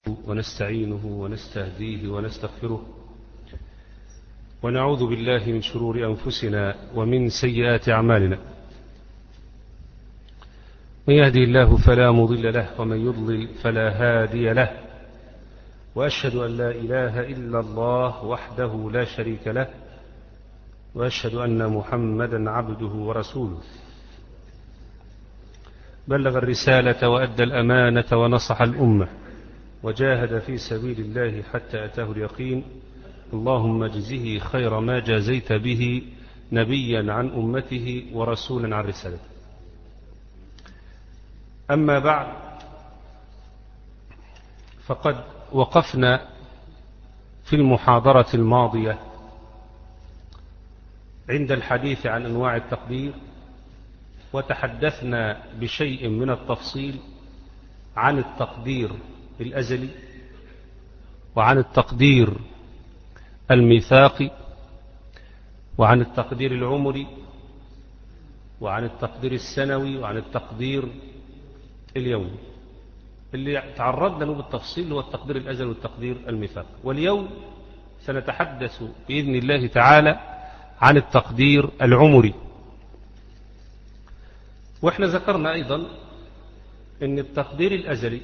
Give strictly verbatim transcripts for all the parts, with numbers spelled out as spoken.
ونستعينه ونستهديه ونستغفره ونعوذ بالله من شرور أنفسنا ومن سيئات أعمالنا. من يهدي الله فلا مضل له ومن يضلل فلا هادي له، وأشهد أن لا إله إلا الله وحده لا شريك له، وأشهد أن محمدا عبده ورسوله. بلغ الرسالة وأدى الأمانة ونصح الأمة وجاهد في سبيل الله حتى أتاه اليقين. اللهم اجزه خير ما جازيت به نبيا عن أمته ورسولا عن رسالته. أما بعد، فقد وقفنا في المحاضرة الماضية عند الحديث عن أنواع التقدير، وتحدثنا بشيء من التفصيل عن التقدير الأزلي وعن التقدير الميثاقي وعن التقدير العمري وعن التقدير السنوي وعن التقدير اليومي. اللي تعرضنا له بالتفصيل هو التقدير الأزلي والتقدير الميثاقي، واليوم سنتحدث بإذن الله تعالى عن التقدير العمري. وإحنا ذكرنا أيضا أن التقدير الأزلي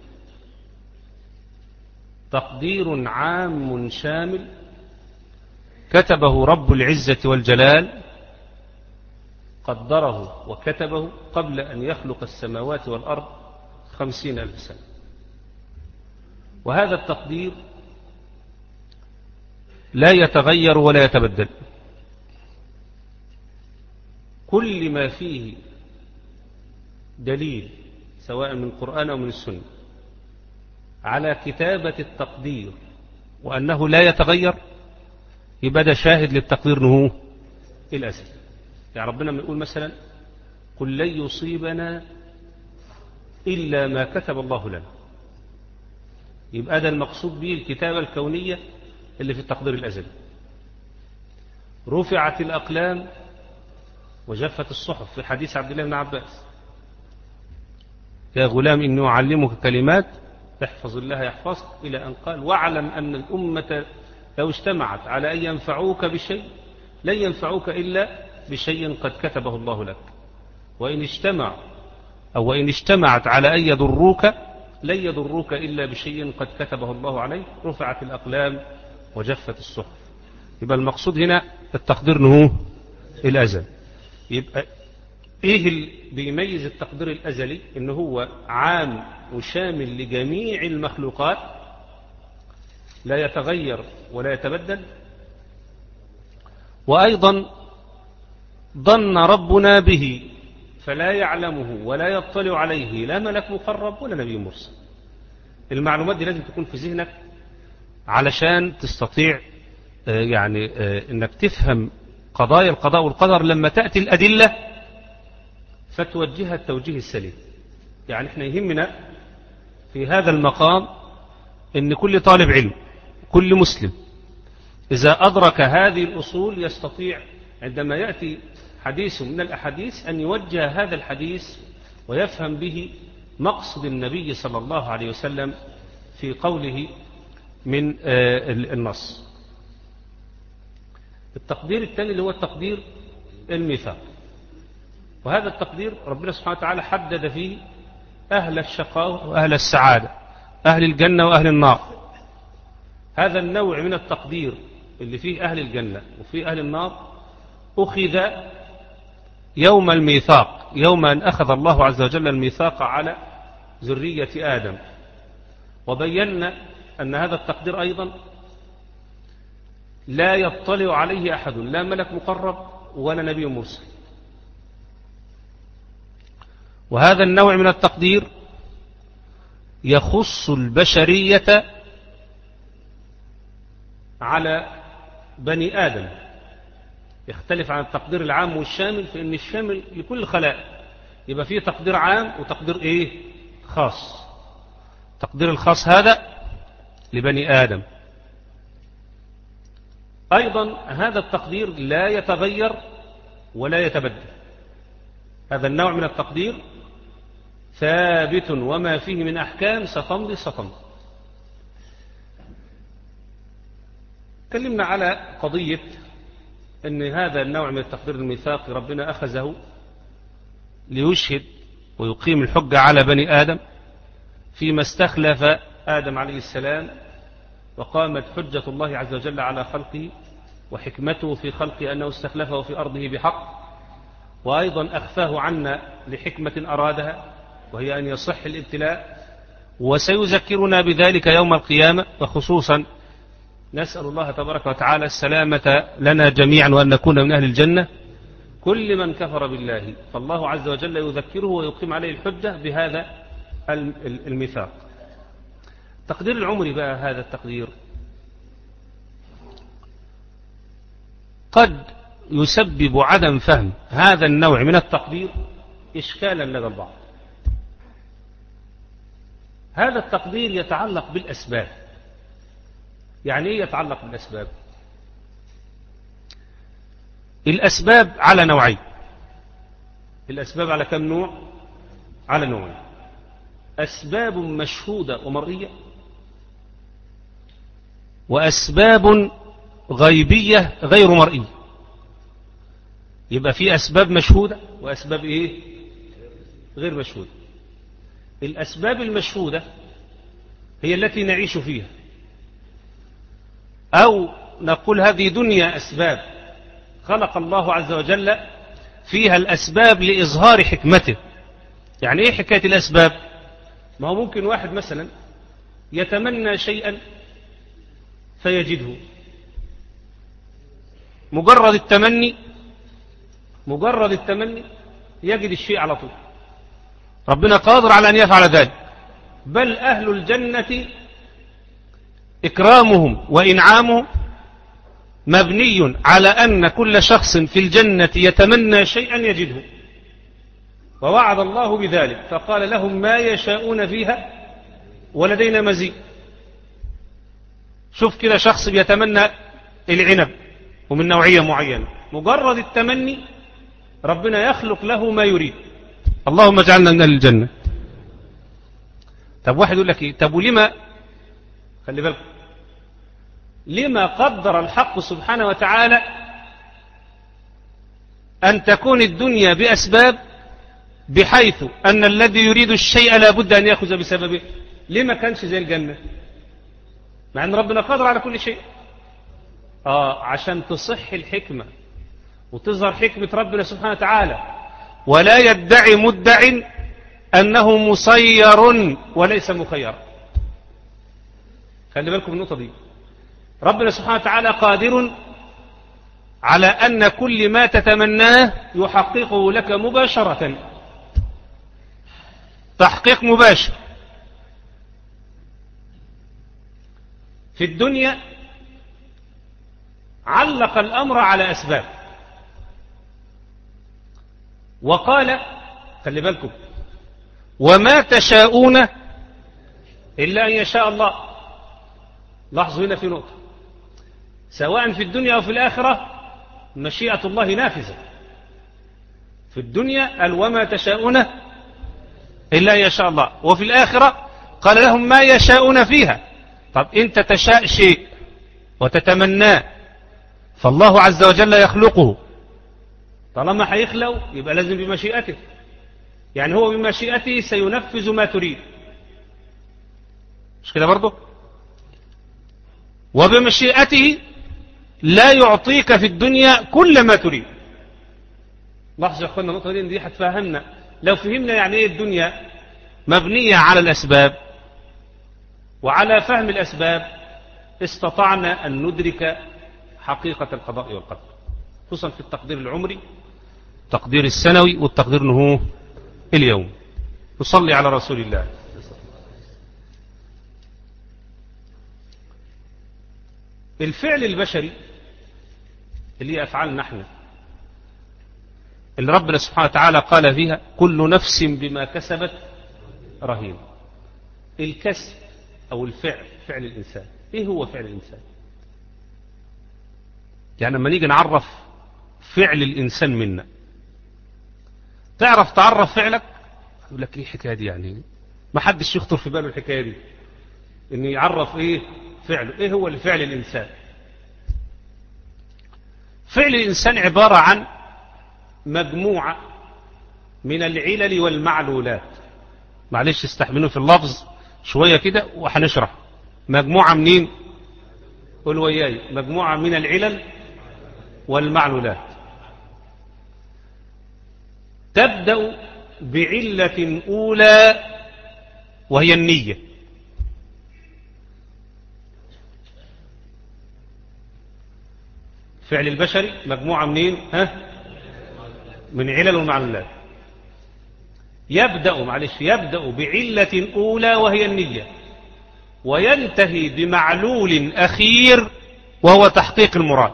تقدير عام شامل كتبه رب العزة والجلال، قدره وكتبه قبل أن يخلق السماوات والأرض خمسين ألف سنة. وهذا التقدير لا يتغير ولا يتبدل. كل ما فيه دليل سواء من القرآن أو من السنة على كتابة التقدير وأنه لا يتغير، يبقى ده شاهد للتقدير نهو الأزلي. يعني ربنا من يقول مثلا قل لن يصيبنا إلا ما كتب الله لنا، يبقى ده المقصود به الكتابة الكونية اللي في التقدير الأزلي. رفعت الأقلام وجفت الصحف في حديث عبد الله بن عباس: يا غلام إني أعلمك كلمات احفظ الله يحفظك، إلى أن قال: واعلم أن الأمة لو اجتمعت على أن ينفعوك بشيء لن ينفعوك إلا بشيء قد كتبه الله لك، وإن اجتمع أو وإن اجتمعت على أن يضروك لن يضروك إلا بشيء قد كتبه الله عليك. رفعت الأقلام وجفت الصحف. يبقى المقصود هنا التقدير نهو الأزل. يبقى إيه اللي بيميز التقدير الأزلي؟ إنه هو عام وشامل لجميع المخلوقات، لا يتغير ولا يتبدل. وأيضا ظن ربنا به فلا يعلمه ولا يطلع عليه لا ملك مقرب ولا نبي مرسل. المعلومات دي لازم تكون في ذهنك علشان تستطيع يعني انك تفهم قضايا القضاء والقدر لما تأتي الأدلة فتوجهها التوجيه السليم. يعني احنا يهمنا في هذا المقام ان كل طالب علم كل مسلم إذا أدرك هذه الأصول يستطيع عندما يأتي حديث من الأحاديث أن يوجه هذا الحديث ويفهم به مقصد النبي صلى الله عليه وسلم في قوله من النص. التقدير الثاني اللي هو التقدير الميثاق، وهذا التقدير ربنا سبحانه وتعالى حدد فيه أهل الشقاء وأهل السعادة، أهل الجنة وأهل النار. هذا النوع من التقدير اللي فيه أهل الجنة وفيه أهل النار أخذ يوم الميثاق، يوم أن أخذ الله عز وجل الميثاق على ذرية آدم. وبينا أن هذا التقدير أيضا لا يطلع عليه أحد، لا ملك مقرب ولا نبي مرسل. وهذا النوع من التقدير يخص البشرية على بني آدم، يختلف عن التقدير العام والشامل، فإن الشامل لكل الخلائق يبقى فيه تقدير عام وتقدير إيه خاص. تقدير الخاص هذا لبني آدم. أيضا هذا التقدير لا يتغير ولا يتبدل. هذا النوع من التقدير ثابت، وما فيه من أحكام ستمضي ستمضي. تكلمنا على قضية أن هذا النوع من التقدير الميثاقي ربنا أخذه ليشهد ويقيم الحجة على بني آدم فيما استخلف آدم عليه السلام، وقامت حجة الله عز وجل على خلقه وحكمته في خلقه أنه استخلفه في أرضه بحق، وأيضا أخفاه عنا لحكمة أرادها وهي أن يصح الابتلاء، وسيذكرنا بذلك يوم القيامة. وخصوصا نسأل الله تبارك وتعالى السلامة لنا جميعا وأن نكون من أهل الجنة. كل من كفر بالله فالله عز وجل يذكره ويقيم عليه الحجة بهذا الميثاق. تقدير العمر بقى، هذا التقدير قد يسبب عدم فهم هذا النوع من التقدير إشكالا لدى البعض. هذا التقدير يتعلق بالأسباب. يعني إيه يتعلق بالأسباب؟ الأسباب على نوعين. الأسباب على كم نوع؟ على نوعين. أسباب مشهودة ومرئية، وأسباب غيبية غير مرئية. يبقى في أسباب مشهودة وأسباب إيه؟ غير مشهودة. الأسباب المشهودة هي التي نعيش فيها، أو نقول هذه دنيا أسباب خلق الله عز وجل فيها الأسباب لإظهار حكمته. يعني إيه حكاية الأسباب؟ ما هو ممكن واحد مثلا يتمنى شيئا فيجده، مجرد التمني مجرد التمني يجد الشيء على طول. ربنا قادر على أن يفعل ذلك. بل أهل الجنة إكرامهم وإنعامهم مبني على أن كل شخص في الجنة يتمنى شيئا يجده، ووعد الله بذلك فقال لهم ما يشاءون فيها ولدينا مزيد. شوف كده شخص بيتمنى العنب ومن نوعية معينة، مجرد التمني ربنا يخلق له ما يريد. اللهم اجعلنا من الجنة. طب واحد يقول لك ايه؟ طب ولما، خلي بالك، لما قدر الحق سبحانه وتعالى أن تكون الدنيا بأسباب بحيث أن الذي يريد الشيء لا بد أن يأخذ بسببه؟ لما كانش زي الجنة مع أن ربنا قادر على كل شيء؟ آه عشان تصح الحكمة وتظهر حكمة ربنا سبحانه وتعالى، ولا يدعي مدع أنه مسير وليس مخير. خلي بالكم من النقطة دي. ربنا سبحانه وتعالى قادر على أن كل ما تتمناه يحققه لك مباشرة، تحقيق مباشر. في الدنيا علق الأمر على أسباب وقال، خلي بالكم، وما تشاءون إلا أن يشاء الله. لاحظوا هنا في نقطة، سواء في الدنيا أو في الآخرة مشيئة الله نافذة. في الدنيا قال وما تشاءون إلا أن يشاء الله، وفي الآخرة قال لهم ما يشاءون فيها. طب أنت تشاء شيء وتتمناه، فالله عز وجل يخلقه. طالما هيخلق يبقى لازم بمشيئته، يعني هو بمشيئته سينفذ ما تريد، مش كده برضه؟ وبمشيئته لا يعطيك في الدنيا كل ما تريد. لاحظوا يا اخوانا النقطة دي هتفهمنا. لو فهمنا يعني ايه الدنيا مبنية على الأسباب وعلى فهم الأسباب استطعنا أن ندرك حقيقة القضاء والقدر، خصوصا في التقدير العمري، التقدير السنوي، والتقدير انه اليوم. نصلي على رسول الله. الفعل البشري اللي هي أفعالنا احنا، اللي ربنا سبحانه وتعالى قال فيها كل نفس بما كسبت رهين. الكسب أو الفعل، فعل الإنسان، إيه هو فعل الإنسان؟ يعني لما نيجي نعرف فعل الإنسان منا، تعرف تعرف فعلك؟ يقول لك إيه الحكاية دي؟ يعني ما حدش يخطر في باله الحكاية دي، إن يعرف إيه فعله، إيه هو الفعل الإنسان؟ فعل الإنسان عبارة عن مجموعة من العلل والمعلولات. معلش استحملوا في اللفظ شوية كده وهنشرح. مجموعة منين؟ قول وياي. مجموعة من العلل والمعلولات تبدأ بعلة أولى وهي النية. فعل البشري مجموعة منين؟ ها؟ من علل ومعلولات. يبدأ معلش يبدأ بعلة أولى وهي النية، وينتهي بمعلول أخير وهو تحقيق المراد.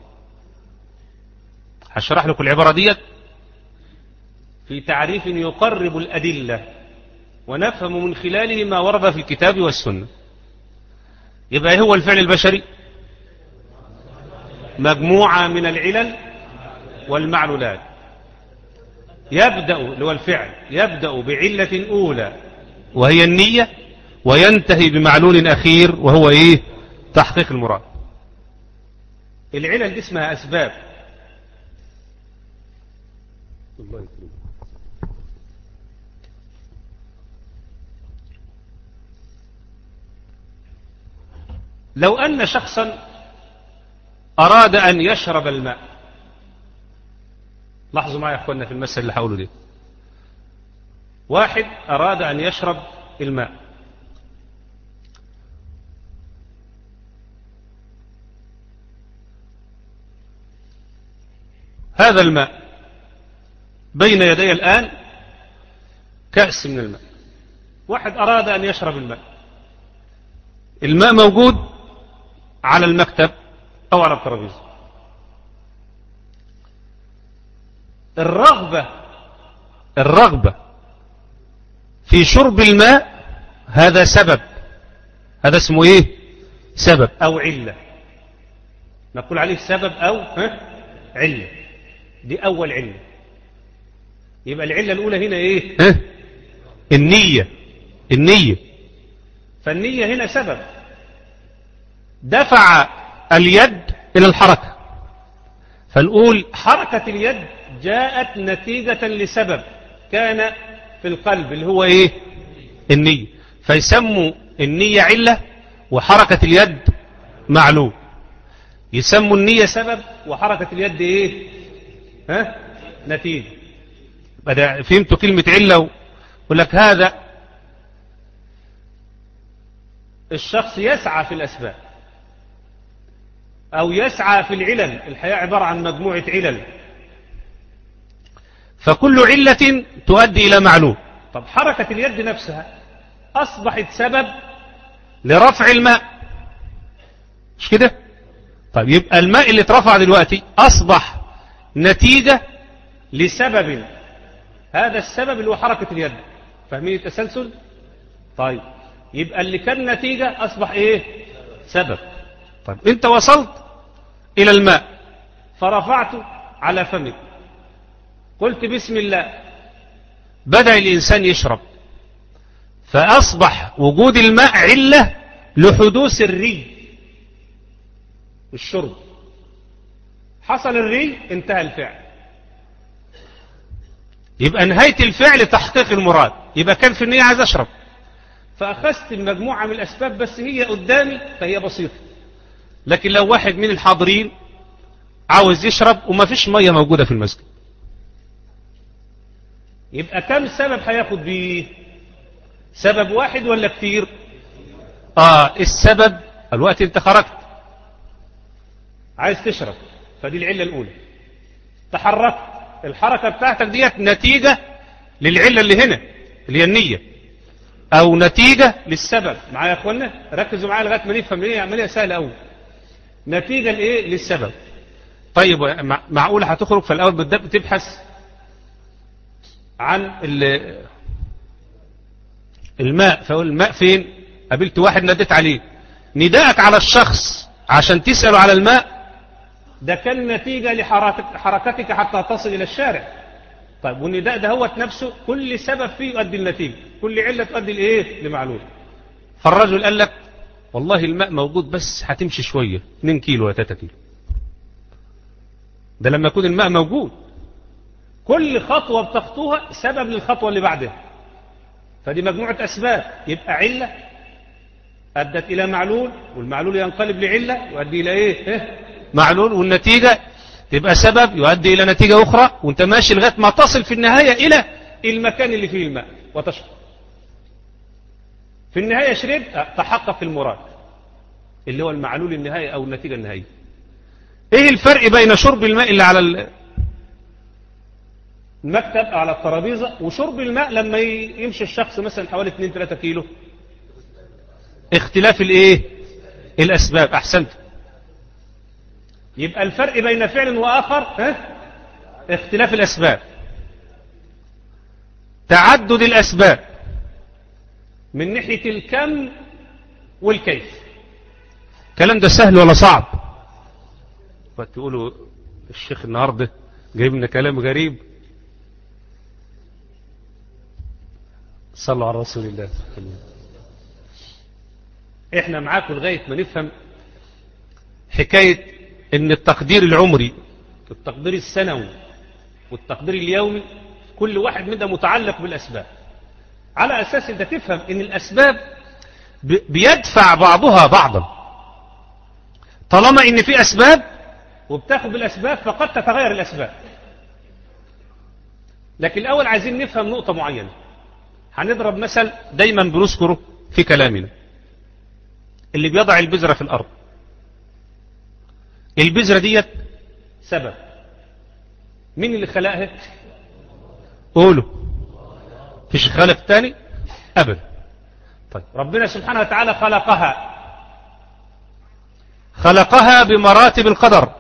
هشرح لكم العبارة ديت في تعريف يقرب الأدلة ونفهم من خلاله ما ورد في الكتاب والسنة. يبقى هو الفعل البشري مجموعة من العلل والمعلولات. يبدأ اللي هو الفعل يبدأ بعلة أولى وهي النية، وينتهي بمعلول أخير وهو إيه؟ تحقيق المراد. العلل دي اسمها أسباب. الله يكرمك. لو أن شخصا أراد أن يشرب الماء، لاحظوا معي يا أخوانا في المثل اللي هقوله دي. واحد أراد أن يشرب الماء، هذا الماء بين يدي الآن كأس من الماء. واحد أراد أن يشرب الماء، الماء موجود على المكتب أو على الترابيزة. الرغبة الرغبة في شرب الماء هذا سبب، هذا اسمه ايه؟ سبب أو علة. نقول عليه سبب أو ها؟ علة. دي أول علة. يبقى العلة الأولى هنا ايه؟ ها؟ النية. النية فالنية هنا سبب دفع اليد إلى الحركة، فنقول حركة اليد جاءت نتيجة لسبب كان في القلب اللي هو ايه؟ النية. فيسموا النية علة وحركة اليد معلوم. يسموا النية سبب وحركة اليد ايه؟ ها؟ نتيجة. بدأ فهمتوا كلمة علة؟ يقول لك هذا الشخص يسعى في الأسباب أو يسعى في العلل. الحياة عبارة عن مجموعة علل، فكل علة تؤدي إلى معلوم. طب حركة اليد نفسها أصبحت سبب لرفع الماء، مش كده؟ طيب يبقى الماء اللي اترفع دلوقتي أصبح نتيجة لسبب، هذا السبب اللي هو حركة اليد. فاهمين التسلسل؟ طيب يبقى اللي كان نتيجة أصبح إيه؟ سبب. طيب أنت وصلت إلى الماء فرفعته على فمك، قلت بسم الله، بدأ الإنسان يشرب، فأصبح وجود الماء علة لحدوث الري. الشرب حصل الري، انتهى الفعل. يبقى نهاية الفعل تحقيق المراد. يبقى كان في النية عايز أشرب، فأخذت المجموعة من الأسباب بس هي قدامي فهي بسيطة. لكن لو واحد من الحاضرين عاوز يشرب وما فيش مية موجودة في المسجد، يبقى كم سبب هياخد بيه؟ سبب واحد ولا كتير؟ آه السبب الوقت انت خرجت عايز تشرب، فدي العلة الأولى. تحركت، الحركة بتاعتك ديت نتيجة للعلة اللي هنا اللي هي النية، أو نتيجة للسبب. معايا يا أخوانا؟ ركزوا معايا لغاية ما نفهم ليه عملية سهلة أوي. نتيجة لإيه؟ للسبب. طيب معقولة هتخرج فالأول بدأ بتبحث عن الماء، فأقول الماء فين؟ قابلت واحد نديت عليه، نداءك على الشخص عشان تسأله على الماء ده كان نتيجة لحركتك حتى تصل إلى الشارع. طيب والنداء ده هو نفسه كل سبب فيه يؤدي النتيجة، كل علة تؤدي لإيه؟ لمعلوم. فالرجل قال لك والله الماء موجود بس هتمشي شوية، اتنين كيلو ولا تلاتة كيلو. ده لما يكون الماء موجود. كل خطوة بتخطوها سبب للخطوة اللي بعدها، فدي مجموعة أسباب. يبقى علة أدت إلى معلول، والمعلول ينقلب لعلة يؤدي إلى إيه؟ إيه؟ معلول، والنتيجة تبقى سبب يؤدي إلى نتيجة أخرى، وانت ماشي لغاية ما تصل في النهاية إلى المكان اللي فيه الماء وتشرب. في النهاية شربت، تحقق المراد اللي هو المعلول النهائي أو النتيجة النهائية. إيه الفرق بين شرب الماء اللي على المكتب أو على الترابيزة وشرب الماء لما يمشي الشخص مثلا حوالي اتنين تلاتة كيلو؟ اختلاف الايه؟ الأسباب. أحسنت. يبقى الفرق بين فعل وآخر ها؟ اختلاف الأسباب، تعدد الأسباب من ناحية الكم والكيف. الكلام ده سهل ولا صعب؟ فتقولوا الشيخ النهارده جايب لنا كلام غريب. صلوا على رسول الله. احنا معاكم لغاية ما نفهم حكاية ان التقدير العمري التقدير السنوي والتقدير اليومي كل واحد منها متعلق بالأسباب، على أساس انت تفهم ان الأسباب بيدفع بعضها بعضا. طالما ان في أسباب وبتاخد بالأسباب فقد تتغير الأسباب. لكن الأول عايزين نفهم نقطة معينة. هنضرب مثل دايما بنذكره في كلامنا، اللي بيضع البذرة في الأرض. البذرة ديت سبب، مين اللي خلقها؟ قولوا. فيش خالق تاني أبدا. طيب ربنا سبحانه وتعالى خلقها خلقها بمراتب القدر،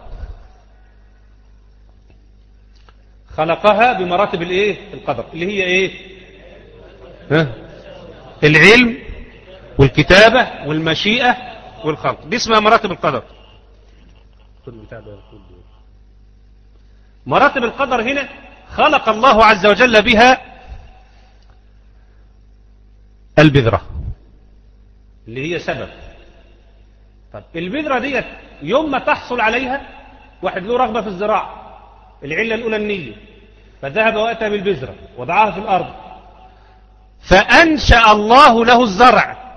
خلقها بمراتب الايه؟ القدر، اللي هي ايه؟ ها؟ العلم والكتابة والمشيئة والخلق. دي اسمها مراتب القدر. مراتب القدر هنا خلق الله عز وجل بها البذرة اللي هي سبب. طب البذرة ديت يوم ما تحصل عليها، واحد له رغبة في الزراعة، العلة الأولى النية، فذهب وأتى بالبذرة وضعها في الأرض، فأنشأ الله له الزرع.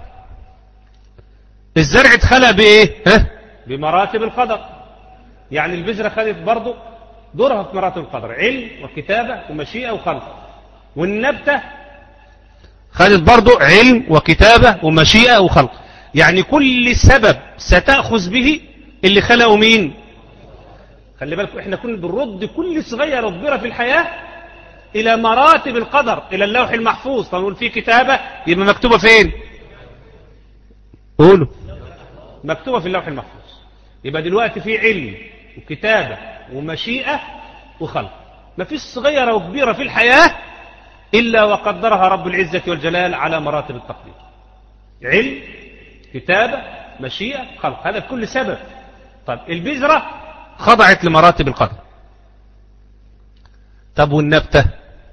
الزرع اتخلق بإيه؟ ها؟ بمراتب القدر. يعني البذرة خدت برضو دورها في مراتب القدر، علم وكتابة ومشيئة وخلق. والنبتة خدت برضو علم وكتابة ومشيئة وخلق. يعني كل سبب ستأخذ به اللي خلقه مين؟ خلي بالكم احنا كنا بنرد كل صغيرة كبيرة في الحياة إلى مراتب القدر، إلى اللوح المحفوظ. فنقول في كتابة يبقى مكتوبة فين؟ قولوا. مكتوبة في اللوح المحفوظ. يبقى دلوقتي في علم وكتابة ومشيئة وخلق. ما فيش صغيرة وكبيرة في الحياة إلا وقدرها رب العزة والجلال على مراتب التقدير. علم، كتابة، مشيئة، خلق. هذا كل سبب. طب البذرة خضعت لمراتب القدر. طب والنبتة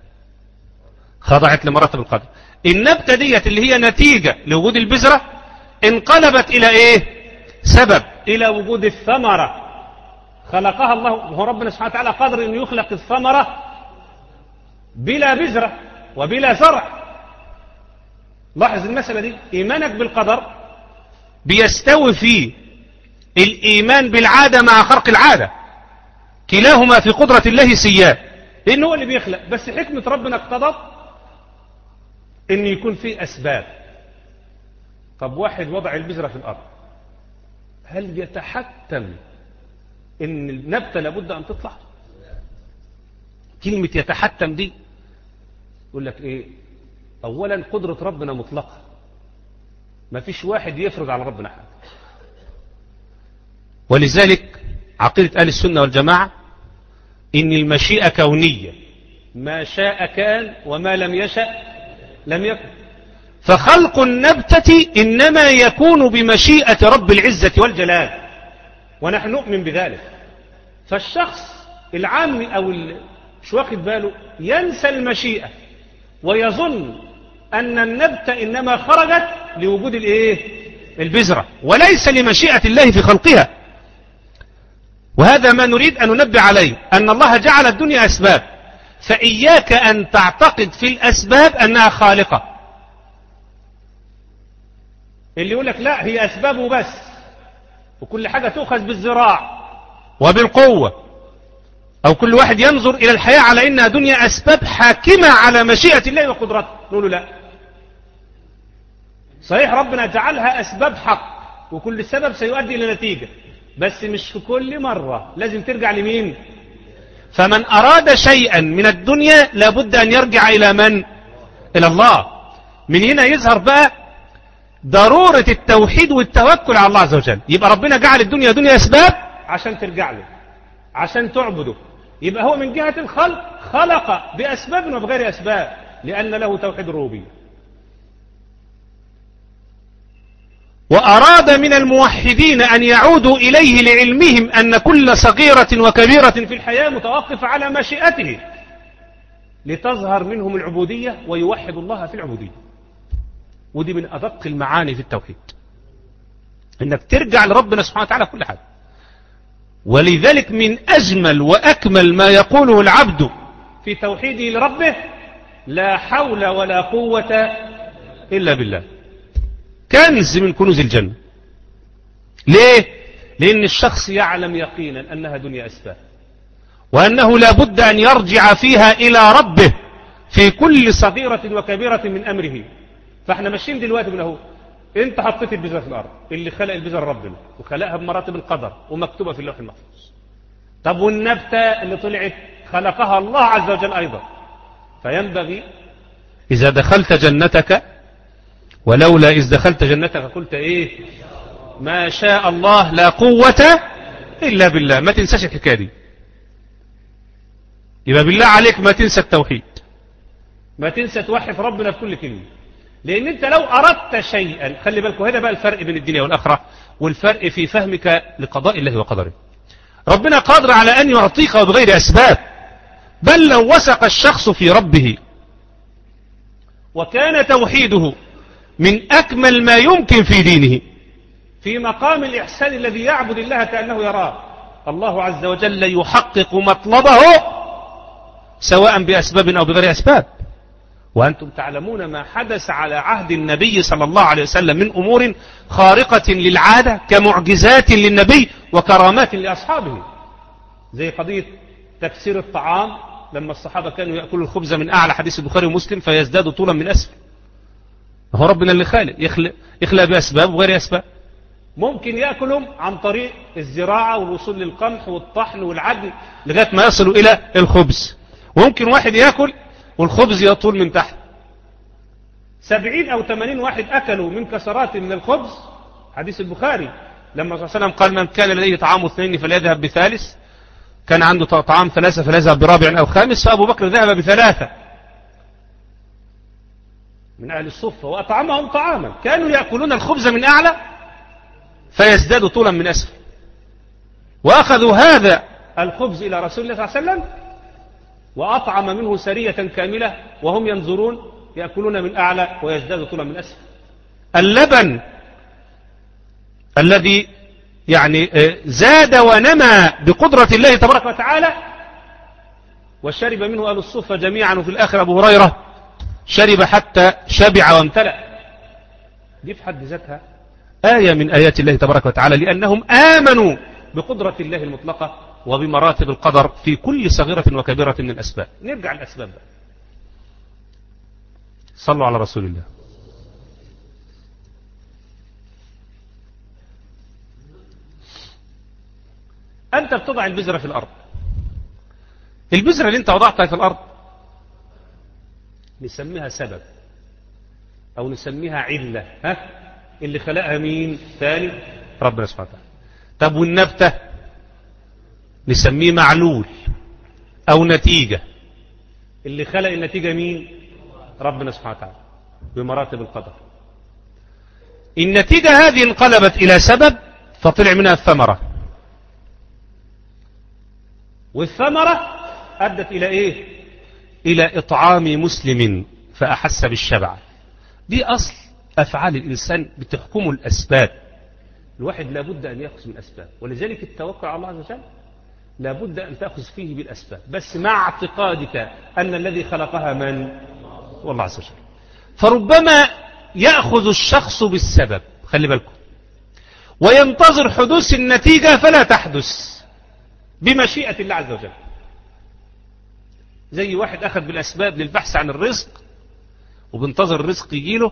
خضعت لمراتب القدر. النبتة ديت اللي هي نتيجة لوجود البذرة انقلبت إلى إيه؟ سبب، إلى وجود الثمرة. خلقها الله، وهو ربنا سبحانه وتعالى قادر أن يخلق الثمرة بلا بذرة وبلا زرع. لاحظ المسألة دي. إيمانك بالقدر بيستوي فيه الإيمان بالعادة مع خرق العادة، كلاهما في قدرة الله سيان، لأنه هو اللي بيخلق. بس حكمة ربنا اقتضت أن يكون فيه أسباب. طب واحد وضع البذرة في الأرض، هل يتحتم أن النبتة لابد أن تطلع؟ كلمة يتحتم دي يقول لك إيه؟ أولا قدرة ربنا مطلقة، ما فيش واحد يفرض على ربنا حاجة. ولذلك عقيدة أهل السنة والجماعة إن المشيئة كونية، ما شاء كان وما لم يشأ لم يكن. فخلق النبتة إنما يكون بمشيئة رب العزة والجلال، ونحن نؤمن بذلك. فالشخص العامي أو مش واخد باله ينسى المشيئة ويظن أن النبتة إنما خرجت لوجود الإيه؟ البذرة، وليس لمشيئة الله في خلقها. وهذا ما نريد أن ننبه عليه، أن الله جعل الدنيا أسباب، فإياك أن تعتقد في الأسباب أنها خالقة. اللي يقول لك لا هي أسبابه بس، وكل حاجة تؤخذ بالذراع وبالقوة، أو كل واحد ينظر إلى الحياة على إنها دنيا أسباب حاكمة على مشيئة الله وقدرته، نقول له لا. صحيح ربنا جعلها أسباب حق، وكل سبب سيؤدي إلى نتيجة، بس مش في كل مرة، لازم ترجع لمين؟ فمن أراد شيئا من الدنيا لابد أن يرجع إلى من؟ إلى الله. من هنا يظهر بقى ضرورة التوحيد والتوكل على الله عز وجل. يبقى ربنا جعل الدنيا دنيا أسباب عشان ترجع له، عشان تعبده. يبقى هو من جهة الخلق خلق بأسباب وبغير أسباب، لأن له توحيد الربوبية. وأراد من الموحدين أن يعودوا إليه لعلمهم أن كل صغيرة وكبيرة في الحياة متوقفة على مشيئته، لتظهر منهم العبودية ويوحد الله في العبودية. ودي من أدق المعاني في التوحيد، إنك ترجع لربنا سبحانه وتعالى كل حاجة. ولذلك من أجمل وأكمل ما يقوله العبد في توحيده لربه: لا حول ولا قوة إلا بالله. كنز من كنوز الجنة. ليه؟ لأن الشخص يعلم يقينا أنها دنيا أسباب، وأنه لا بد أن يرجع فيها إلى ربه في كل صغيرة وكبيرة من أمره. فاحنا ماشيين دلوقتي من اهو، انت حطيت البذرة في الأرض، اللي خلق البذرة ربنا وخلقها بمراتب القدر ومكتوبة في اللوح المحفوظ. طب والنبتة اللي طلعت خلقها الله عز وجل أيضا. فينبغي إذا دخلت جنتك، ولولا إذ دخلت جنتك قلت إيه؟ ما شاء الله لا قوة إلا بالله. ما تنساش الحكاية دي. يبقى بالله عليك ما تنسى التوحيد، ما تنسى توحد ربنا في كل كلمة. لأن أنت لو أردت شيئا، خلي بالكم هنا بقى الفرق بين الدنيا والآخرة، والفرق في فهمك لقضاء الله وقدره. ربنا قادر على أن يعطيك بغير أسباب، بل لو وثق الشخص في ربه وكان توحيده من أكمل ما يمكن في دينه، في مقام الإحسان الذي يعبد الله كأنه يراه، الله عز وجل يحقق مطلبه سواء بأسباب أو بغير أسباب. وأنتم تعلمون ما حدث على عهد النبي صلى الله عليه وسلم من أمور خارقة للعادة كمعجزات للنبي وكرامات لأصحابه، زي قضية تكسير الطعام لما الصحابة كانوا يأكلوا الخبز من أعلى، حديث البخاري ومسلم، فيزداد طولا من أسفل. هو ربنا اللي خالق، يخلق, يخلق بأسباب وغير أسباب. ممكن يأكلهم عن طريق الزراعة والوصول للقمح والطحن والعجن لغاية ما يصلوا إلى الخبز. وممكن واحد يأكل والخبز يطول من تحت. سبعين أو ثمانين واحد أكلوا من كسرات من الخبز، حديث البخاري، لما صلى الله عليه وسلم قال: من كان لديه طعام اثنين فليذهب بثالث، كان عنده طعام ثلاثة فليذهب برابع أو خامس، فأبو بكر ذهب بثلاثة من أهل الصفة وأطعمهم طعاما كانوا يأكلون الخبز من أعلى فيزداد طولا من أسفل. وأخذوا هذا الخبز إلى رسول الله صلى الله عليه وسلم وأطعم منه سرية كاملة وهم ينظرون يأكلون من أعلى ويزداد طولا من أسفل. اللبن الذي يعني زاد ونمى بقدرة الله تبارك وتعالى وشرب منه أهل الصفة جميعا، وفي الآخر أبو هريرة شرب حتى شبع وامتلأ. دي في حد ذاتها آية من آيات الله تبارك وتعالى، لأنهم آمنوا بقدرة الله المطلقة وبمراتب القدر في كل صغيرة وكبيرة من الأسباب. نرجع الأسباب بقى. صلوا على رسول الله. أنت بتضع البذرة في الأرض، البذرة اللي أنت وضعتها في الأرض نسميها سبب أو نسميها علة، ها؟ اللي خلقها مين؟ ثاني ربنا سبحانه وتعالى. طب والنبتة نسميه معلول أو نتيجة، اللي خلق النتيجة مين؟ ربنا سبحانه وتعالى بمراتب القدر. النتيجة هذه انقلبت إلى سبب فطلع منها الثمرة، والثمرة أدت إلى إيه؟ إلى إطعام مسلم فأحس بالشبع. دي أصل أفعال الإنسان بتحكم الأسباب. الواحد لابد أن يأخذ من الأسباب، ولذلك التوكل على الله عز وجل لابد أن تأخذ فيه بالأسباب، بس مع اعتقادك أن الذي خلقها من؟ والله عز وجل. فربما يأخذ الشخص بالسبب، خلي بالكم، وينتظر حدوث النتيجة فلا تحدث بمشيئة الله عز وجل. زي واحد أخذ بالأسباب للبحث عن الرزق وبنتظر الرزق يجيله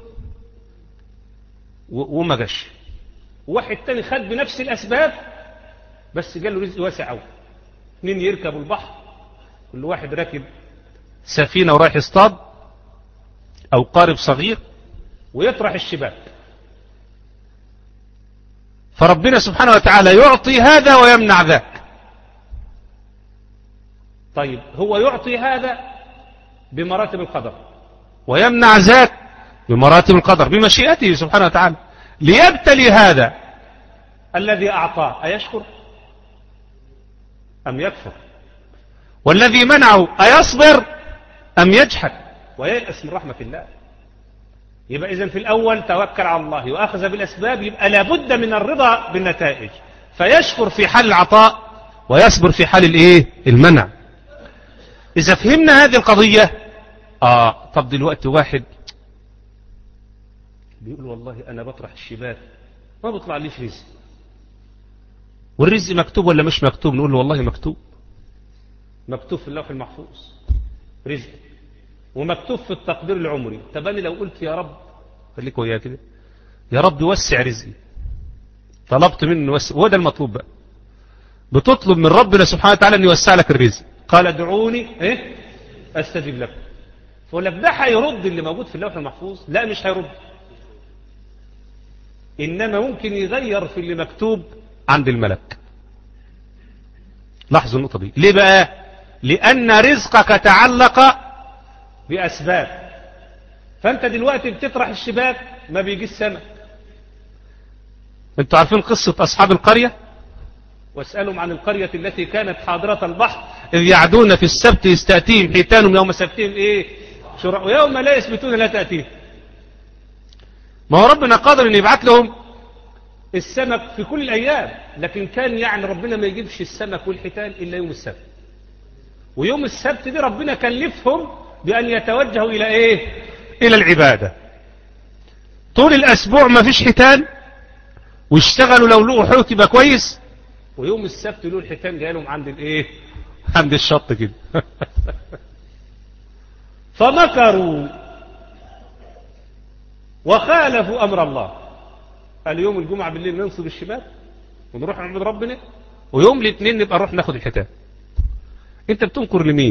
وما جاش، واحد تاني خد بنفس الأسباب بس جاله رزق واسع أوي. اثنين يركبوا البحر، كل واحد راكب سفينة ورايح يصطاد أو قارب صغير ويطرح الشباك، فربنا سبحانه وتعالى يعطي هذا ويمنع ذاك. طيب هو يعطي هذا بمراتب القدر ويمنع ذاك بمراتب القدر بمشيئته سبحانه وتعالى، ليبتلي هذا الذي أعطاه أيشكر أم يكفر، والذي منعه أيصبر أم يجحد وييأس من رحمة الله. يبقى إذن في الأول توكل على الله وأخذ بالأسباب، يبقى لابد من الرضا بالنتائج، فيشكر في حال العطاء ويصبر في حال الإيه؟ المنع. إذا فهمنا هذه القضية، آه طب دلوقتي واحد بيقول والله أنا بطرح الشباك ما بطلع ليش رزق، والرزق مكتوب ولا مش مكتوب؟ نقول له والله مكتوب، مكتوب في اللوح المحفوظ رزق، ومكتوب في التقدير العمري. طب أنا لو قلت يا رب، خليك وياه كده، يا رب وسع رزقي، طلبت منه وسع، وده المطلوب بقى، بتطلب من ربنا سبحانه وتعالى أن يوسع لك الرزق. قال ادعوني إيه أستجيب لكم. فقول لك ده هيرد اللي موجود في اللوح المحفوظ؟ لا مش هيرد، إنما ممكن يغير في اللي مكتوب عند الملك. لاحظوا النقطة دي ليه بقى؟ لأن رزقك تعلق بأسباب. فأنت دلوقتي بتطرح الشباك ما بيجي السمك. انتوا عارفين قصة أصحاب القرية؟ واسألهم عن القرية التي كانت حاضرة البحر إذ يعدون في السبت يستأتيهم حيتانهم يوم سبتهم إيه شرع ويوم لا يثبتون لا تأتيهم. ما هو ربنا قادر أن يبعث لهم السمك في كل الأيام، لكن كان يعني ربنا ما يجيبش السمك والحيتان إلا يوم السبت. ويوم السبت دي ربنا كلفهم بأن يتوجهوا إلى إيه؟ إلى العبادة. طول الأسبوع ما فيش حيتان واشتغلوا لو لقوا حوت يبقى كويس، ويوم السبت له الحيتان جاي لهم عند الإيه؟ عند الشط كده. فمكروا وخالفوا أمر الله. قال يوم الجمعة بالليل ننصب الشباك ونروح نعبد ربنا، ويوم الاثنين نبقى نروح ناخد الحيتان. انت بتنكر لمين؟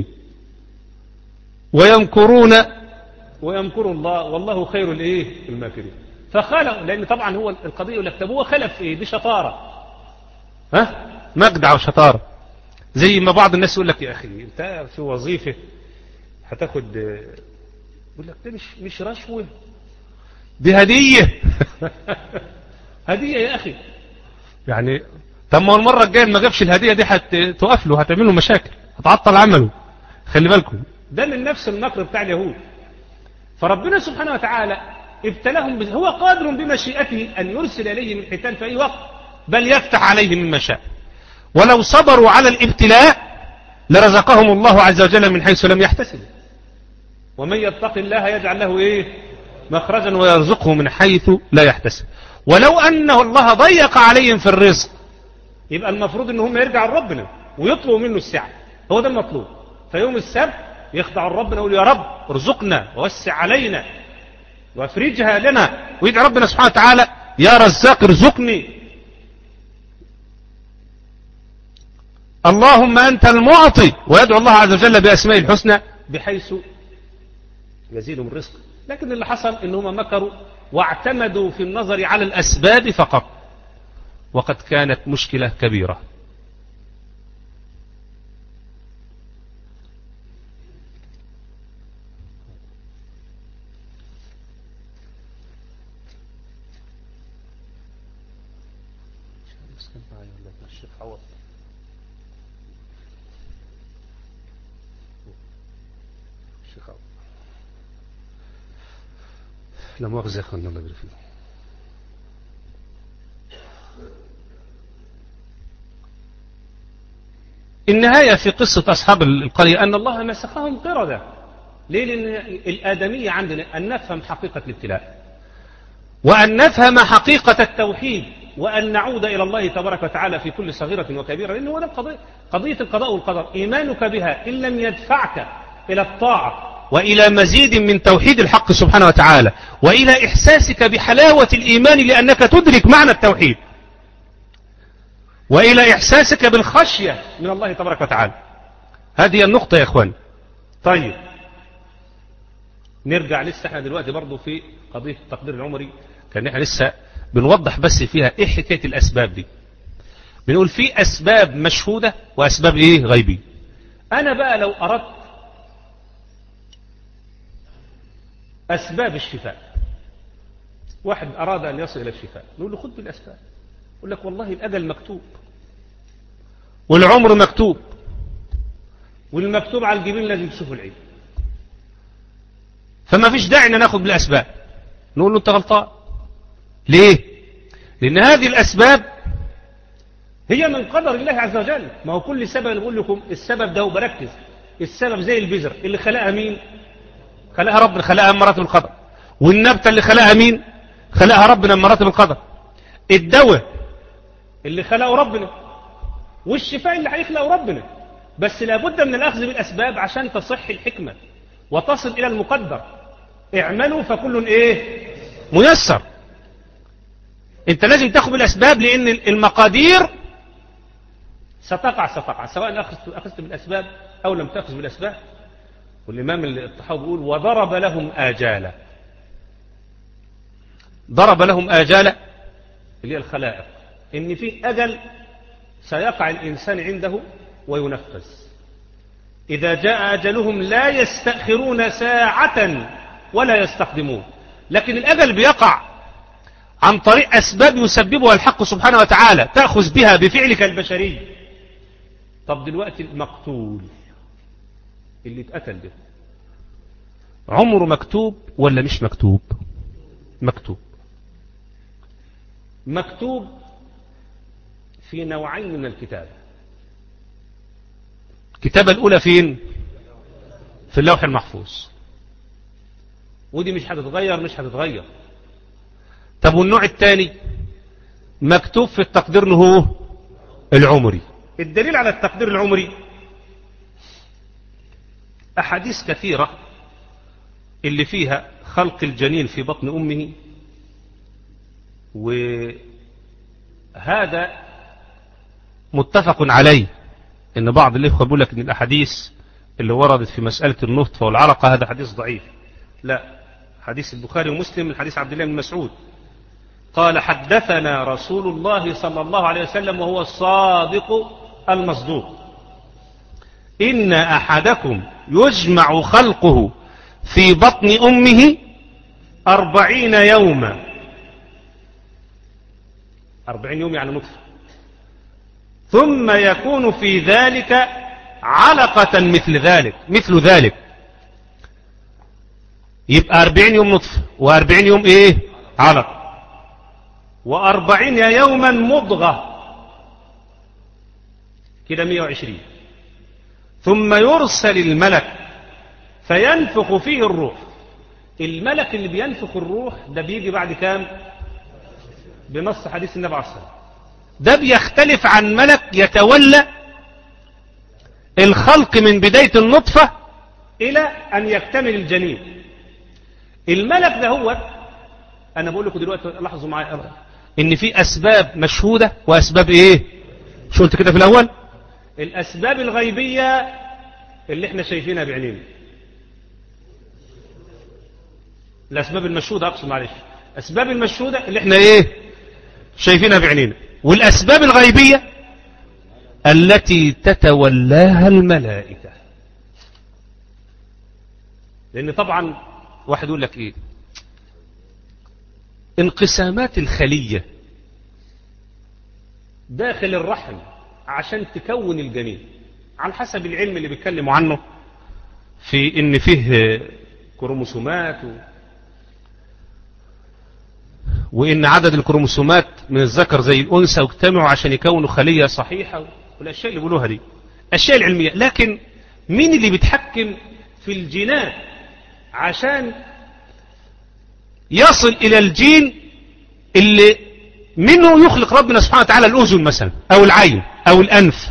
ويمكرون ويمكر الله والله خير الايه الماكرين. فخلق، لان طبعا هو القضيه يقول لك طب هو خلف ايه؟ دي شطاره، ها مجدع وشطاره. زي ما بعض الناس يقول لك يا اخي انت في وظيفه هتاخد، يقول لك ده مش مش رشوه، دي هديه. هديه يا اخي. يعني طب ما المره الجايه ما جابش الهديه دي هتوقف له، هتعمل له مشاكل، هتعطل عمله. خلي بالكم ده من نفس المكر بتاع اليهود. فربنا سبحانه وتعالى ابتلاهم، هو قادر بمشيئته أن يرسل إليهم الحيتان في أي وقت، بل يفتح عليهم مما شاء. ولو صبروا على الابتلاء لرزقهم الله عز وجل من حيث لم يحتسبوا. ومن يتق الله يجعل له إيه؟ مخرجا ويرزقه من حيث لا يحتسب. ولو أنه الله ضيق عليهم في الرزق، يبقى المفروض أنهم يرجعوا لربنا ويطلبوا منه السعة. هو ده المطلوب. فيوم السبت يخضع ربنا ويقول يا رب ارزقنا ووسع علينا وافرجها لنا، ويدعي ربنا سبحانه وتعالى يا رزاق ارزقني. اللهم أنت المعطي، ويدعو الله عز وجل بأسماء الحسنى بحيث يزيدهم الرزق. لكن اللي حصل إنهم مكروا واعتمدوا في النظر على الأسباب فقط، وقد كانت مشكلة كبيرة. لا مؤاخذة يا اخوانا الله يبارك فيكم. النهاية في قصة أصحاب القرية أن الله مسخهم قردة. ليه؟ لأن الآدمية عندنا أن نفهم حقيقة الابتلاء، وأن نفهم حقيقة التوحيد، وأن نعود إلى الله تبارك وتعالى في كل صغيرة وكبيرة، لأنه هو ده القضية، قضية القضاء والقدر. إيمانك بها إن لم يدفعك إلى الطاعة وإلى مزيد من توحيد الحق سبحانه وتعالى، وإلى إحساسك بحلاوة الإيمان لأنك تدرك معنى التوحيد، وإلى إحساسك بالخشية من الله تبارك وتعالى. هذه النقطة يا إخوان. طيب نرجع لسه احنا دلوقتي برضو في قضية التقدير العمري، كان احنا لسه بنوضح بس فيها ايه حكاية الأسباب دي. بنقول في أسباب مشهودة وأسباب ايه غيبية. أنا بقى لو أردت أسباب الشفاء، واحد أراد أن يصل إلى الشفاء، نقول له خذ بالأسباب. يقول لك والله الأجل مكتوب والعمر مكتوب، والمكتوب على الجبين لازم تشوف العين، فما فيش داعي ان ناخذ بالاسباب. نقول له انت غلطان. ليه؟ لان هذه الاسباب هي من قدر الله عز وجل. ما هو كل سبب نقول لكم السبب ده، وبركز، السبب زي البذر اللي خلقها مين؟ خلقها ربنا، خلقها مراتب القدر. والنبتة اللي خلقها مين؟ خلقها ربنا مراتب القدر. الدواء اللي خلقه ربنا، والشفاء اللي هيخلقه ربنا. بس لابد من الاخذ بالاسباب عشان تصح الحكمة وتصل إلى المقدر. اعملوا فكل ايه ميسر. انت لازم تاخذ بالاسباب، لان المقادير ستقع ستقع سواء اخذت اخذت بالاسباب او لم تاخذ بالاسباب. والامام الطحاوي بيقول وضرب لهم آجالا. ضرب لهم آجالا اللي هي الخلائق، ان في اجل سيقع الانسان عنده وينفذ. إذا جاء أجلهم لا يستأخرون ساعة ولا يستقدمون. لكن الأجل بيقع عن طريق أسباب يسببها الحق سبحانه وتعالى تأخذ بها بفعلك البشري. طب دلوقتي المقتول اللي اتقتل ده عمره مكتوب ولا مش مكتوب؟ مكتوب. مكتوب في نوعين من الكتاب. الكتابة الأولى فين؟ في اللوح المحفوظ، ودي مش هتتغير مش هتتغير. طب والنوع الثاني مكتوب في التقدير هو العمري. الدليل على التقدير العمري أحاديث كثيرة اللي فيها خلق الجنين في بطن أمه، وهذا متفق عليه. ان بعض الاخوه بيقول لك ان الاحاديث اللي وردت في مساله النطفه والعلقه هذا حديث ضعيف. لا، حديث البخاري ومسلم من حديث عبد الله بن مسعود قال حدثنا رسول الله صلى الله عليه وسلم وهو الصادق المصدوق ان احدكم يجمع خلقه في بطن امه أربعين يوما. أربعين يوم يعني نطفه، ثم يكون في ذلك علقة مثل ذلك مثل ذلك. يبقى أربعين يوم نطفة، وأربعين يوم ايه علقة، وأربعين يوما مضغة، كده مئة وعشرين. ثم يرسل الملك فينفخ فيه الروح. الملك اللي بينفخ الروح ده بيجي بعد كام؟ بنص حديث النبي عليه الصلاة والسلام. ده بيختلف عن ملك يتولى الخلق من بداية النطفة إلى أن يكتمل الجنين. الملك ده هو، أنا بقول لكم دلوقتي لاحظوا معايا إن في أسباب مشهودة وأسباب إيه؟ شو قلت كده في الأول؟ الأسباب الغيبية اللي احنا شايفينها بعينينا. الأسباب المشهودة أقصد معلش، أسباب المشهودة اللي احنا إيه؟ شايفينها بعينينا. والأسباب الغيبية التي تتولاها الملائكة. لأن طبعا واحد يقول لك إيه؟ انقسامات الخلية داخل الرحم عشان تكون الجنين على حسب العلم اللي بيتكلموا عنه في إن فيه كروموسومات و... وإن عدد الكروموسومات من الذكر زي الأنثى واجتمعوا عشان يكونوا خلية صحيحة والأشياء اللي بيقولوها دي. الأشياء العلمية. لكن مين اللي بيتحكم في الجينات عشان يصل إلى الجين اللي منه يخلق ربنا سبحانه وتعالى الأذن مثلا أو العين أو الأنف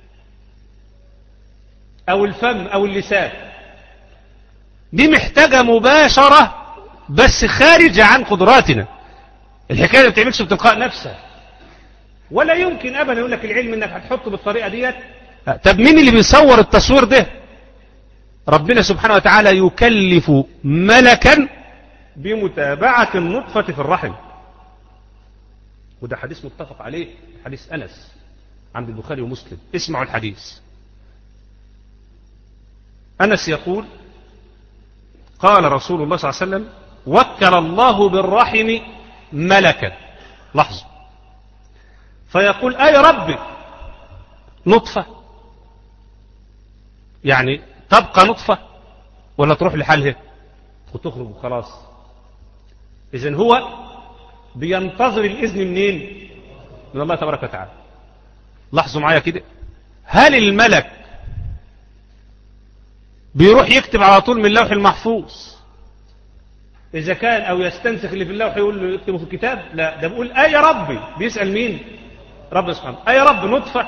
أو الفم أو اللسان؟ دي محتاجة مباشرة بس خارجة عن قدراتنا. الحكاية ما بتعملش بتلقاء نفسها، ولا يمكن أبدا يقول لك العلم إنك هتحطه بالطريقة ديت. طب مين اللي بيصور التصوير ده؟ ربنا سبحانه وتعالى يكلف ملكا بمتابعة النطفة في الرحم، وده حديث متفق عليه، حديث أنس عند البخاري ومسلم. اسمعوا الحديث. أنس يقول قال رسول الله صلى الله عليه وسلم وكل الله بالرحم ملكا، لحظة، فيقول أي ربي نطفة، يعني تبقى نطفة ولا تروح لحالها وتخرج وخلاص؟ إذن هو بينتظر الإذن منين؟ من الله تبارك وتعالى. لاحظوا معايا كده، هل الملك بيروح يكتب على طول من اللوح المحفوظ إذا كان أو يستنسخ اللي في اللوح يقول له يكتبه في الكتاب؟ لا، ده بيقول أي ربي. بيسأل مين؟ رب سبحانه. أي رب نطفة،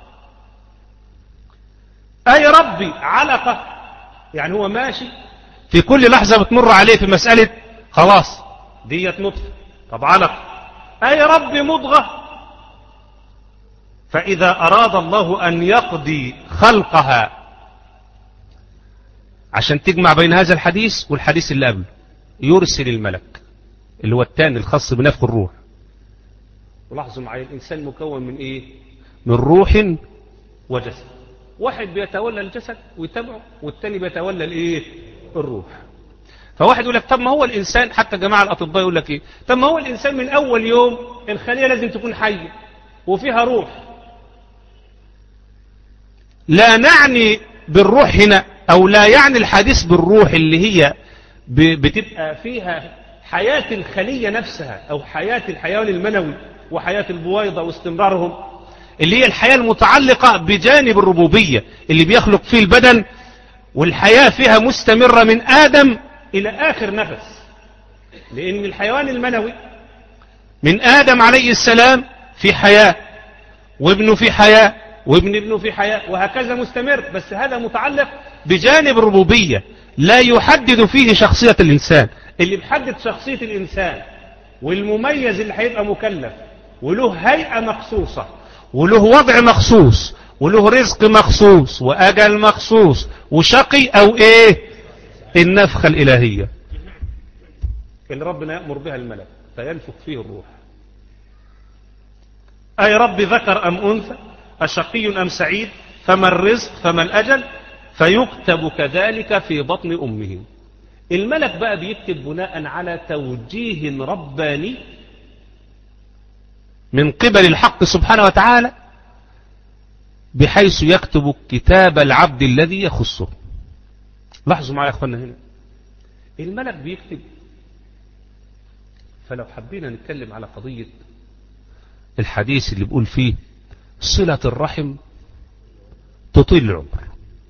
أي ربي علقة، يعني هو ماشي في كل لحظة بتمر عليه في مسألة خلاص ديت نطفة، طب علقة. أي ربي مضغة، فإذا أراد الله أن يقضي خلقها عشان تجمع بين هذا الحديث والحديث اللي قبله يرسل الملك اللي هو الثاني الخاص بنفخ الروح. ولاحظوا معايا الإنسان مكون من إيه؟ من روح وجسد. واحد بيتولى الجسد ويتبعه، والثاني بيتولى الإيه؟ الروح. فواحد يقول لك طب ما هو الإنسان، حتى جماعة الأطباء يقول لك إيه؟ طب ما هو الإنسان من أول يوم الخلية لازم تكون حية وفيها روح. لا نعني بالروح هنا، أو لا يعني الحديث بالروح اللي هي بتبقى فيها حياة الخلية نفسها أو حياة الحيوان المنوي وحياة البويضة واستمرارهم، اللي هي الحياة المتعلقة بجانب الربوبية اللي بيخلق فيه البدن، والحياة فيها مستمرة من آدم إلى آخر نفس. لأن الحيوان المنوي من آدم عليه السلام في حياة، وابنه في حياة، وابن ابنه في حياة، وهكذا مستمر. بس هذا متعلق بجانب الربوبية لا يحدد فيه شخصية الإنسان. اللي بيحدد شخصية الإنسان والمميز اللي هيبقى مكلف وله هيئة مخصوصة وله وضع مخصوص وله رزق مخصوص وأجل مخصوص وشقي أو إيه؟ النفخة الإلهية اللي ربنا يأمر بها الملك فينفخ فيه الروح. أي رب ذكر أم أنثى، أشقي أم سعيد، فما الرزق فما الأجل، فيكتب كذلك في بطن أمه. الملك بقى بيكتب بناء على توجيه رباني من قبل الحق سبحانه وتعالى، بحيث يكتب كتاب العبد الذي يخصه. لاحظوا معايا يا اخوانا هنا، الملك بيكتب. فلو حبينا نتكلم على قضية الحديث اللي بيقول فيه صلة الرحم تطيل العمر،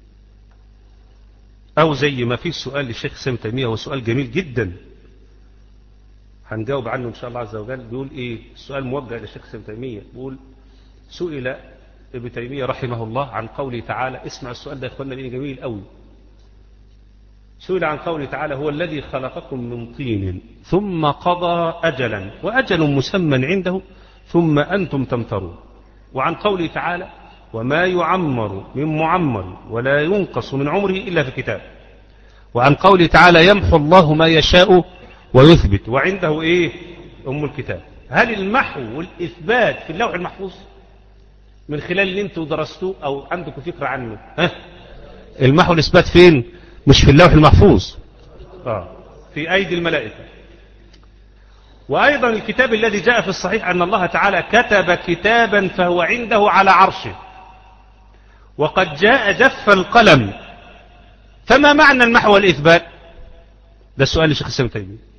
أو زي ما في سؤال للشيخ سامي تيمية، وسؤال جميل جدا هنجاوب عنه إن شاء الله عز وجل. بيقول إيه السؤال؟ موجه للشيخ سامي تيمية. بيقول سئل ابن تيمية رحمه الله عن قوله تعالى، اسمع السؤال ده يا اخوانا لأنه جميل قوي. سئل عن قوله تعالى هو الذي خلقكم من طين ثم قضى أجلا وأجل مسمى عنده ثم أنتم تمترون. وعن قوله تعالى وما يعمر من معمر ولا ينقص من عمره إلا في كتاب. وعن قوله تعالى يمحو الله ما يشاء ويثبت وعنده إيه؟ أم الكتاب. هل المحو والإثبات في اللوح المحفوظ من خلال اللي انتوا درستوه أو عندكم فكرة عنه؟ ها؟ المحو والإثبات فين؟ مش في اللوح المحفوظ، آه في أيدي الملائكة. وأيضا الكتاب الذي جاء في الصحيح أن الله تعالى كتب كتابا فهو عنده على عرشه، وقد جاء جف القلم. فما معنى المحو والإثبات؟ ده السؤال لشيخ الإسلام ابن تيمية.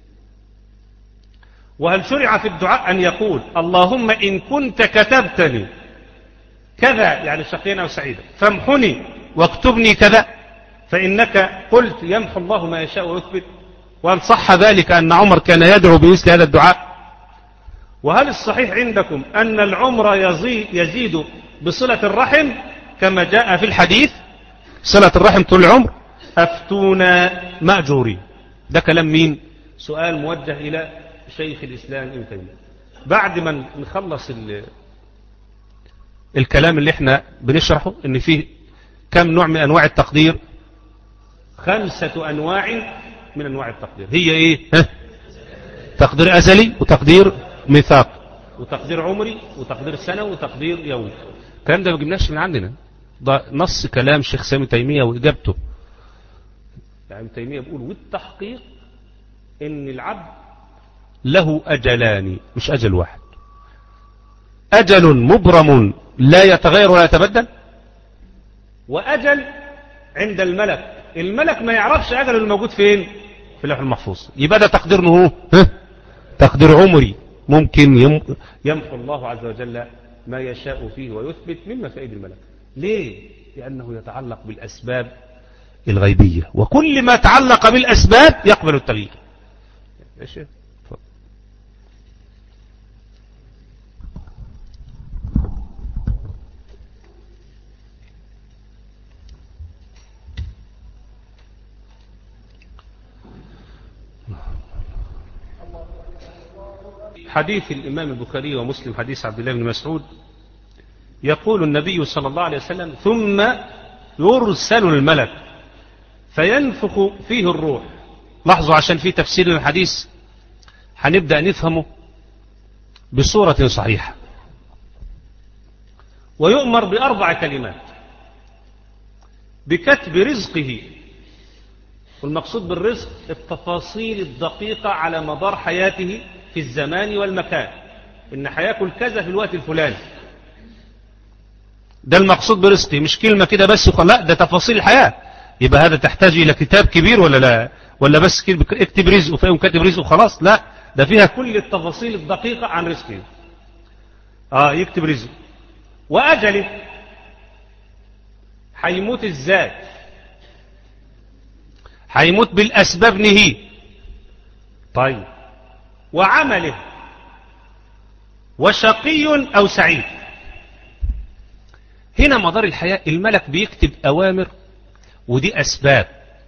وهل شرع في الدعاء أن يقول اللهم إن كنت كتبتني كذا يعني شقيا أو سعيدا، فامحني واكتبني كذا، فإنك قلت يمحو الله ما يشاء ويثبت. وهل صح ذلك أن عمر كان يدعو بمثل هذا الدعاء؟ وهل الصحيح عندكم أن العمر يزيد بصلة الرحم كما جاء في الحديث صلة الرحم طول العمر؟ أفتونا مأجورين. ده كلام مين؟ سؤال موجه إلى شيخ الإسلام ابن تيمية. بعد ما نخلص الكلام اللي احنا بنشرحه ان فيه كم نوع من انواع التقدير؟ خمسة انواع من انواع التقدير. هي ايه؟ ها؟ تقدير ازلي، وتقدير ميثاق، وتقدير عمري، وتقدير سنوي، وتقدير يومي. الكلام ده ما جبناش من عندنا، ده نص كلام شيخ سامي تيمية واجابته. يعني تيمية بيقول والتحقيق ان العبد له اجلان، مش اجل واحد، اجل مبرم لا يتغير ولا يتبدل، واجل عند الملك، الملك ما يعرفش اجله الموجود فين؟ في اللوح المحفوظ. يبقى ده تقدير هو تقدير عمري، ممكن يمحو الله عز وجل ما يشاء فيه ويثبت من مفائد الملك. ليه؟ لأنه يتعلق بالأسباب الغيبية، وكل ما تعلق بالأسباب يقبل التغيير. ايش؟ حديث الإمام البخاري ومسلم حديث عبد الله بن مسعود، يقول النبي صلى الله عليه وسلم: ثم يرسل الملك فينفخ فيه الروح. لاحظوا عشان في تفسير الحديث هنبدأ نفهمه بصورة صحيحة. ويؤمر بأربع كلمات: بكتب رزقه، والمقصود بالرزق التفاصيل الدقيقة على مدار حياته في الزمان والمكان، إن هياكل كذا في الوقت الفلاني، ده المقصود برزقه، مش كلمة كده بس وخلاص، لا ده تفاصيل الحياة. يبقى هذا تحتاج إلى كتاب كبير ولا لا؟ ولا بس اكتب رزقه فيهم كاتب رزقه خلاص؟ لا، ده فيها كل التفاصيل الدقيقة عن رزقه. اه يكتب رزقه، وأجله، هيموت ازاي، هيموت بالأسباب نهي، طيب، وعمله، وشقي أو سعيد. هنا مدار الحياة الملك بيكتب أوامر، ودي أسباب.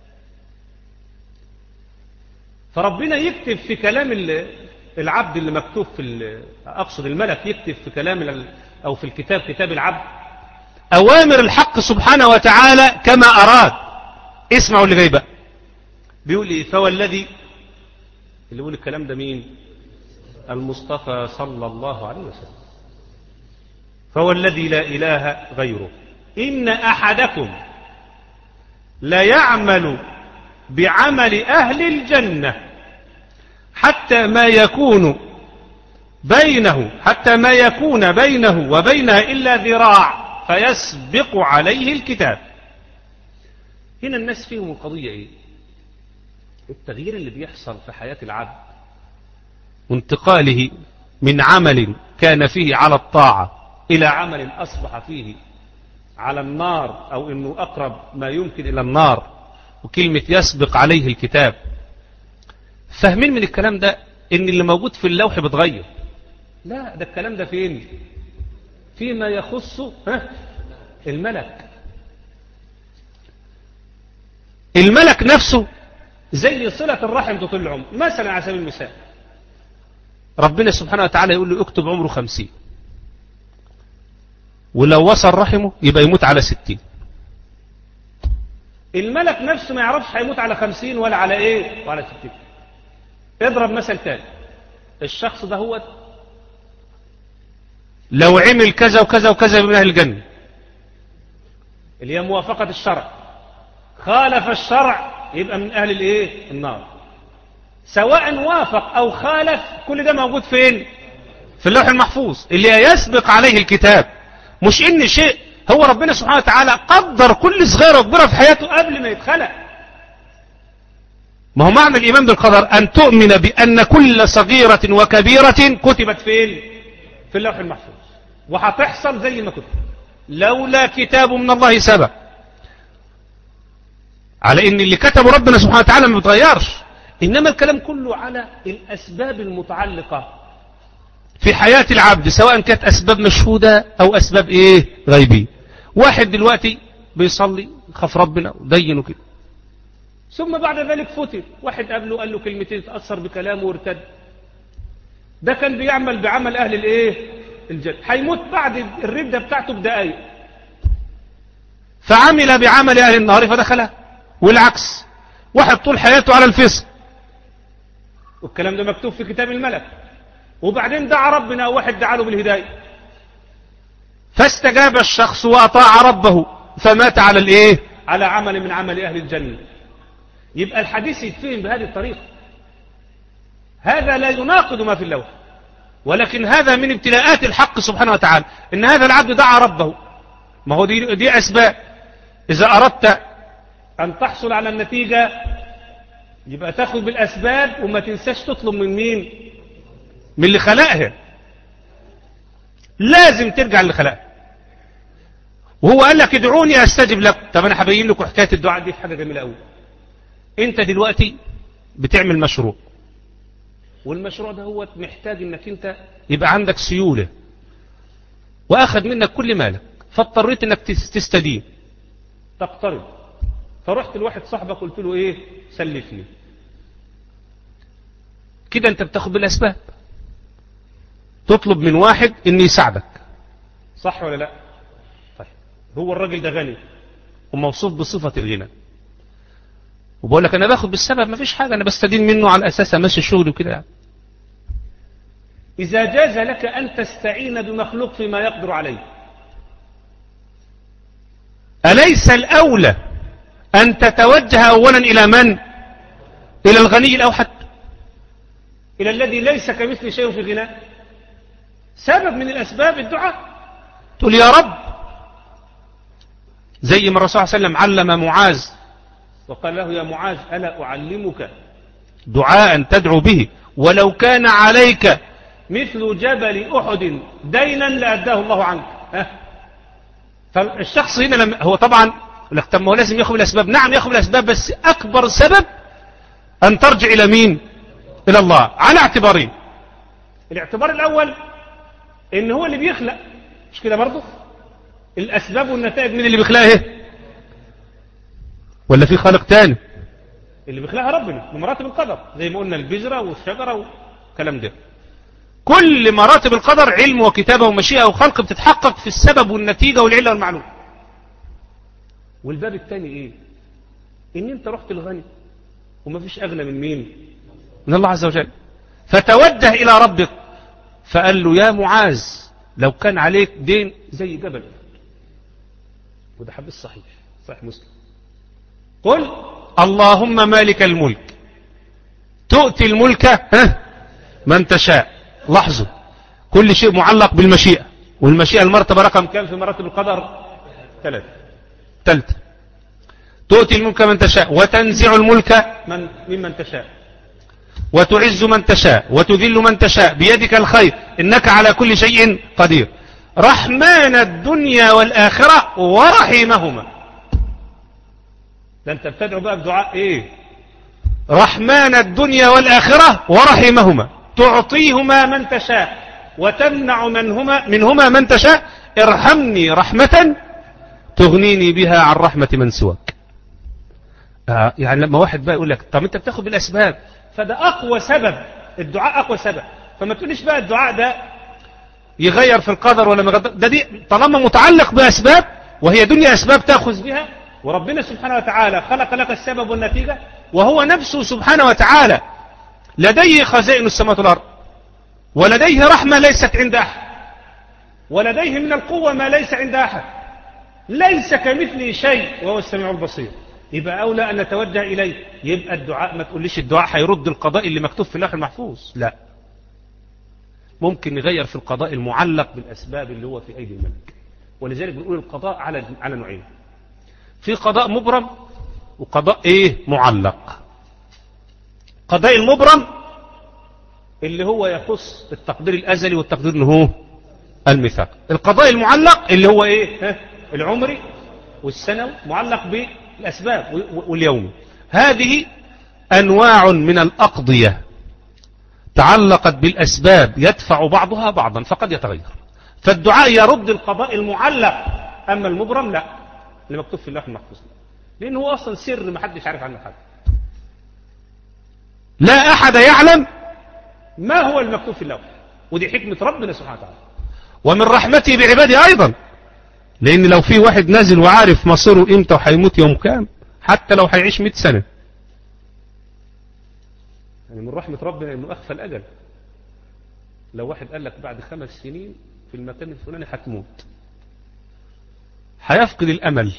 فربنا يكتب في كلام العبد اللي مكتوب في، أقصد الملك يكتب في كلام أو في الكتاب، كتاب العبد، أوامر الحق سبحانه وتعالى كما أراد. اسمعوا اللي جاي بقى، بيقول إيه؟ فوالذي، اللي يقول الكلام ده مين؟ المصطفى صلى الله عليه وسلم. فوالذي لا إله غيره إن أحدكم لا يعمل بعمل أهل الجنة حتى ما يكون بينه حتى ما يكون بينه وبينها إلا ذراع فيسبق عليه الكتاب. هنا الناس فيهم القضية إيه؟ التغيير اللي بيحصل في حياة العبد وانتقاله من عمل كان فيه على الطاعة إلى عمل أصبح فيه على النار، أو أنه أقرب ما يمكن إلى النار، وكلمة يسبق عليه الكتاب. فاهمين من الكلام ده إن اللي موجود في اللوح بتغير؟ لا، ده الكلام ده فين؟ فيما يخص ها الملك. الملك نفسه زي صلة الرحم طول العمر. مثلا على سبيل المثال ربنا سبحانه وتعالى يقول له اكتب عمره خمسين، ولو وصل رحمه يبقى يموت على ستين. الملك نفسه ما يعرفش هيموت على خمسين ولا على ايه وعلى ستين. اضرب مثل تاني، الشخص ده هو لو عمل كذا وكذا وكذا من اهل الجنة، اللي هي موافقة الشرع، خالف الشرع يبقى من اهل الايه النار. سواء وافق او خالف، كل ده موجود فين؟ في اللوح المحفوظ اللي يسبق عليه الكتاب. مش ان شيء، هو ربنا سبحانه وتعالى قدر كل صغيرة وكبيرة في حياته قبل ما يتخلق. ما هو معنى الإيمان بالقدر أن تؤمن بأن كل صغيرة وكبيرة كتبت فين؟ في اللوح المحفوظ، وهتحصل زي ما كتب. لولا كتاب من الله سبق، على ان اللي كتبه ربنا سبحانه وتعالى ما بيتغيرش، انما الكلام كله على الاسباب المتعلقة في حياة العبد، سواء كانت اسباب مشهودة او اسباب ايه غيبية. واحد دلوقتي بيصلي خاف ربنا ودينه كده، ثم بعد ذلك فتن، واحد قبله قال له كلمتين تأثر بكلامه وارتد، ده كان بيعمل بعمل اهل الايه الجنة، هيموت بعد الردة بتاعته بدقايق، فعمل بعمل اهل النار فدخلها. والعكس، واحد طول حياته على الفسق، والكلام ده مكتوب في كتاب الملك، وبعدين دعا ربنا، واحد دعا له بالهداية، فاستجاب الشخص وأطاع ربه فمات على الايه على عمل من عمل اهل الجنة. يبقى الحديث يتفهم بهذه الطريقة. هذا لا يناقض ما في اللوح، ولكن هذا من ابتلاءات الحق سبحانه وتعالى، ان هذا العبد دعا ربه. ما هو دي, دي اسباب. اذا اردت ان تحصل على النتيجة يبقى تاخذ بالاسباب، وما تنساش تطلب من مين؟ من اللي خلقها. لازم ترجع اللي خلقها. وهو قال لك ادعوني استجب لك. طب انا هبين لكم حكايه الدعاء دي في حاجه جميله قوي. انت دلوقتي بتعمل مشروع، والمشروع ده هو محتاج انك انت يبقى عندك سيوله، واخذ منك كل مالك، فاضطريت انك تستدين تقترض، فرحت لواحد صاحبك قلت له ايه سلفني. كده انت بتاخد بالاسباب، تطلب من واحد ان يساعدك، صح ولا لا؟ طيب هو الراجل ده غني وموصوف بصفة الغنى، وبقول لك انا باخد بالسبب، ما فيش حاجة، انا بستدين منه على اساس امشي شغلي وكده يعني. اذا جاز لك ان تستعين بمخلوق فيما يقدر عليه، أليس الأولى أن تتوجه أولا إلى من؟ إلى الغني الأوحد، إلى الذي ليس كمثل شيء في غناه. سبب من الأسباب الدعاء، تقول يا رب، زي ما الرسول صلى الله عليه وسلم علم معاذ وقال له يا معاذ ألا أعلمك دعاء تدعو به ولو كان عليك مثل جبل أحد دينا لأداه الله عنك. ها؟ فالشخص هنا لما هو طبعا لك طب ما هو لازم ياخذ الاسباب، نعم ياخذ الاسباب، بس اكبر سبب ان ترجع الى مين؟ الى الله، على اعتبارين. الاعتبار الاول ان هو اللي بيخلق، مش كده برضه؟ الاسباب والنتائج من اللي بيخلقها ايه؟ ولا في خالق تاني؟ اللي بيخلقها ربنا بمراتب القدر، زي ما قلنا البذره والشجره والكلام ده. كل مراتب القدر علم وكتابة ومشيئة وخلق بتتحقق في السبب والنتيجة والعلة والمعلوم. والباب الثاني ايه؟ ان انت رحت الغني وما فيش اغنى من مين؟ من الله عز وجل، فتوجه الى ربك فقال له يا معاذ لو كان عليك دين زي جبل، وده حديث صحيح صحيح مسلم، قل اللهم مالك الملك تؤتي الملك ها من تشاء. لاحظوا كل شيء معلق بالمشيئة، والمشيئة المرتبة رقم كام في مراتب القدر؟ ثلاثة. ثالثة تؤتي الملك من تشاء وتنزع الملك من ممن تشاء وتعز من تشاء وتذل من تشاء بيدك الخير إنك على كل شيء قدير. رحمن الدنيا والآخرة ورحمهما. ده انت بتدعو بقى بدعاء ايه؟ رحمن الدنيا والآخرة ورحمهما، تعطيهما من تشاء وتمنع منهما منهما من تشاء، ارحمني رحمة تغنيني بها عن رحمة من سواك. آه يعني لما واحد بقى يقول لك طب انت بتاخد بالاسباب، فده اقوى سبب، الدعاء اقوى سبب. فما تقوليش بقى الدعاء ده يغير في القدر ولا ما يغير، ده دي طالما متعلق باسباب وهي دنيا اسباب تاخذ بها، وربنا سبحانه وتعالى خلق لك السبب والنتيجة، وهو نفسه سبحانه وتعالى لديه خزائن السماوات والأرض، ولديه رحمة ليست عند أحد، ولديه من القوة ما ليس عند أحد، ليس كمثله شيء وهو السميع البصير. يبقى أولى أن نتوجه إليه. يبقى الدعاء ما تقوليش الدعاء هيرد القضاء اللي مكتوب في اللوح المحفوظ، لا، ممكن يغير في القضاء المعلق بالأسباب اللي هو في أيدي الملك. ولذلك بنقول القضاء على على نوعين، في قضاء مبرم وقضاء ايه معلق. قضاء المبرم اللي هو يخص التقدير الأزلي والتقدير اللي هو الميثاق. القضاء المعلق اللي هو ايه؟ العمري والسنوي، معلق بالاسباب واليومي. هذه انواع من الاقضية تعلقت بالاسباب يدفع بعضها بعضا فقد يتغير. فالدعاء يرد القضاء المعلق، اما المبرم لا، اللي مكتوب في اللوح المحفوظ، لانه هو اصلا سر ما حدش عارف عنه حاجه. لا احد يعلم ما هو المكتوب في اللوح، ودي حكمة ربنا سبحانه وتعالى ومن رحمته بعباده ايضا. لان لو في واحد نازل وعارف مصيره امتى وهيموت يوم كام، حتى لو هيعيش مئة سنة، يعني من رحمة ربنا انه اخفى الاجل. لو واحد قال لك بعد خمس سنين في المكان الفلاني هتموت، هيفقد الامل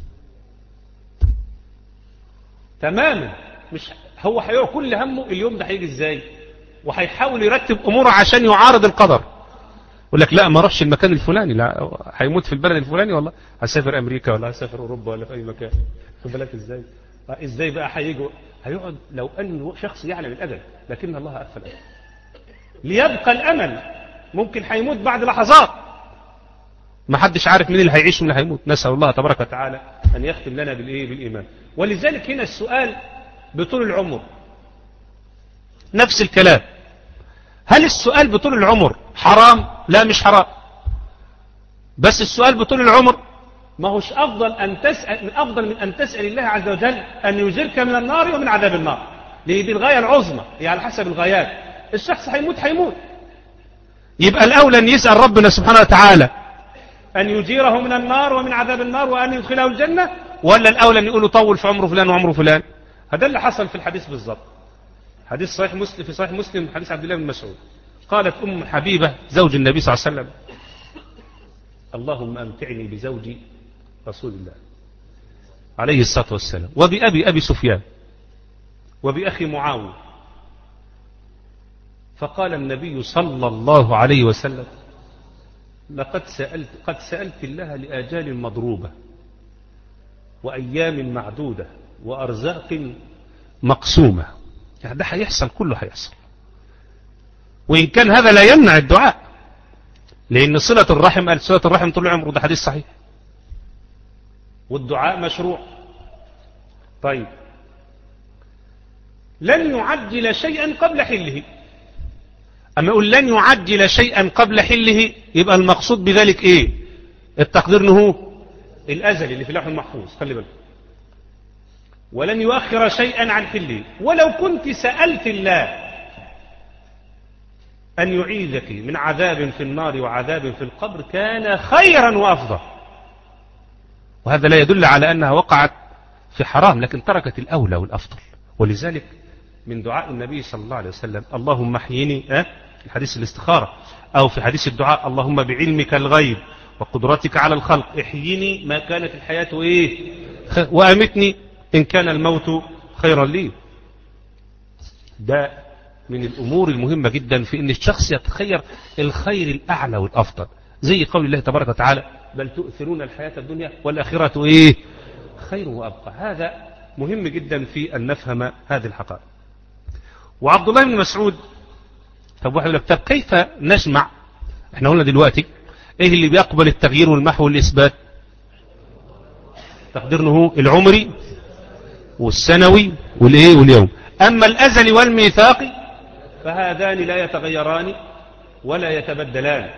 تماما. مش هو هيقع كل همه اليوم ده هيجي ازاي، وهيحاول يرتب اموره عشان يعارض القدر. يقول لك لا ما اروحش المكان الفلاني، لا هيموت في البلد الفلاني، والله هسافر امريكا ولا هسافر اوروبا ولا في اي مكان. خد بالك ازاي ازاي بقى هيجوا هيقعد. لو ان شخص يعلم الاجل، لكن الله اخفى الاجل ليبقى الامل. ممكن هيموت بعد لحظات، ما حدش عارف مين اللي هيعيش ومين اللي هيموت. نسال الله تبارك وتعالى ان يختم لنا بالايه بالايمان. ولذلك هنا السؤال بطول العمر نفس الكلام. هل السؤال بطول العمر حرام؟ لا مش حرام، بس السؤال بطول العمر ما هوش أفضل أن تسأل من أفضل من أن تسأل الله عز وجل أن يجيرك من النار ومن عذاب النار. دي, دي الغاية العظمى، هي على حسب الغايات. الشخص هيموت هيموت، يبقى الأولى أن يسأل ربنا سبحانه وتعالى أن يجيره من النار ومن عذاب النار وأن يدخله الجنة، ولا الأولى أن يقول طول في عمره فلان وعمره فلان؟ هذا اللي حصل في الحديث بالضبط. حديث صحيح مسلم، في صحيح مسلم، حديث عبد الله بن مسعود. قالت أم حبيبة زوج النبي صلى الله عليه وسلم: اللهم أمتعني بزوجي رسول الله عليه الصلاة والسلام، وبأبي أبي سفيان، وبأخي معاوية. فقال النبي صلى الله عليه وسلم: لقد سألت قد سألت الله لآجال مضروبة وأيام معدودة وأرزاق مقسومة. يعني ده هيحصل، كله هيحصل. وإن كان هذا لا يمنع الدعاء، لأن صلة الرحم قال صلة الرحم طول عمره، ده حديث صحيح، والدعاء مشروع. طيب لن يعجل شيئا قبل حله. أما يقول لن يعجل شيئا قبل حله، يبقى المقصود بذلك إيه؟ التقدير انه الأزل اللي في اللوح المحفوظ، خلي بالك. ولن يؤخر شيئا عن حله. ولو كنت سألت الله أن يعيذك من عذاب في النار وعذاب في القبر كان خيرا وأفضل. وهذا لا يدل على أنها وقعت في حرام، لكن تركت الأولى والأفضل. ولذلك من دعاء النبي صلى الله عليه وسلم: اللهم احيني، أه؟ في حديث الاستخارة، أو في حديث الدعاء: اللهم بعلمك الغيب وقدرتك على الخلق احيني ما كانت الحياة إيه، وأمتني إن كان الموت خيرا لي. ده من الأمور المهمة جدا في أن الشخص يتخير الخير الأعلى والأفضل، زي قول الله تبارك وتعالى: بل تؤثرون الحياة الدنيا والآخرة إيه، خير وأبقى. هذا مهم جدا في أن نفهم هذه الحقائق. وعبد الله بن مسعود، طب واحد يقول لك: طب كيف نجمع؟ احنا قلنا دلوقتي ايه اللي بيقبل التغيير والمحو والإثبات؟ تقديرنه العمري والسنوي والايه واليوم. أما الأزل والميثاق فهذان لا يتغيران ولا يتبدلان،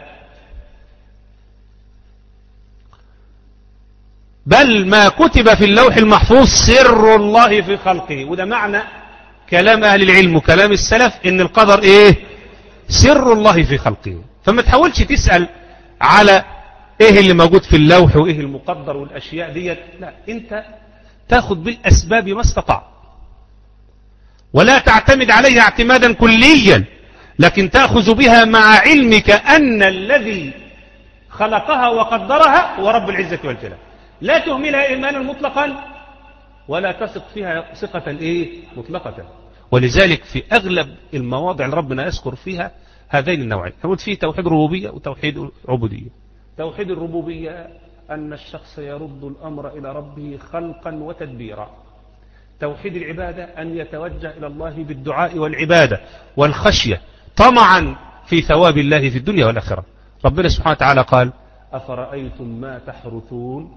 بل ما كتب في اللوح المحفوظ سر الله في خلقه. وده معنى كلام أهل العلم وكلام السلف، إن القدر إيه، سر الله في خلقه. فما تحاولش تسأل على إيه اللي موجود في اللوح وإيه المقدر والأشياء ديت، لا، أنت تأخذ بالأسباب ما استطاع، ولا تعتمد عليها اعتمادا كليا، لكن تأخذ بها مع علمك أن الذي خلقها وقدرها هو رب العزة والجلال. لا تهملها إيمانا مطلقا ولا تثق فيها ثقة إيه مطلقة. ولذلك في أغلب المواضع اللي ربنا يذكر فيها هذين النوعين، نقول فيه توحيد ربوبية وتوحيد عبودية. توحيد الربوبية أن الشخص يرد الأمر إلى ربه خلقا وتدبيرا. توحيد العبادة أن يتوجه إلى الله بالدعاء والعبادة والخشية طمعا في ثواب الله في الدنيا والآخرة. ربنا سبحانه وتعالى قال أفرأيتم ما تحرثون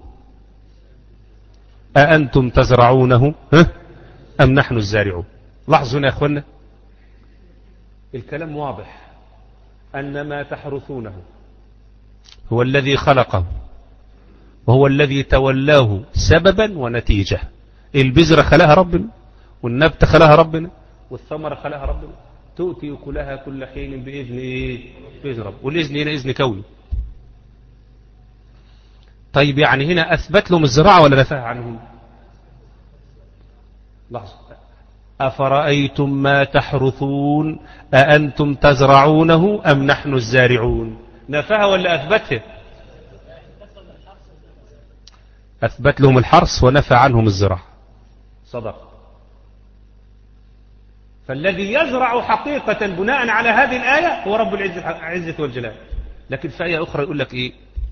أأنتم تزرعونه أم نحن الزارعون. لاحظوا هنا يا أخوانا الكلام واضح أن ما تحرثونه هو الذي خلقه وهو الذي تولاه سببا ونتيجة. البذرة خلقها ربنا والنبت خلقها ربنا والثمرة خلقها ربنا تؤتي أكلها كل حين بإذن إيه؟ بإذن رب. والإذن هنا إذن كوني. طيب يعني هنا أثبت لهم الزراعة ولا نفاها عنهم؟ لحظة. أفرأيتم ما تحرثون أأنتم تزرعونه أم نحن الزارعون. نفاها ولا أثبتها؟ أثبت لهم الحرث ونفى عنهم الزراعة. صدق. فالذي يزرع حقيقة بناء على هذه الآية هو رب العزة والجلال. لكن في آية أخرى يقول لك إيه؟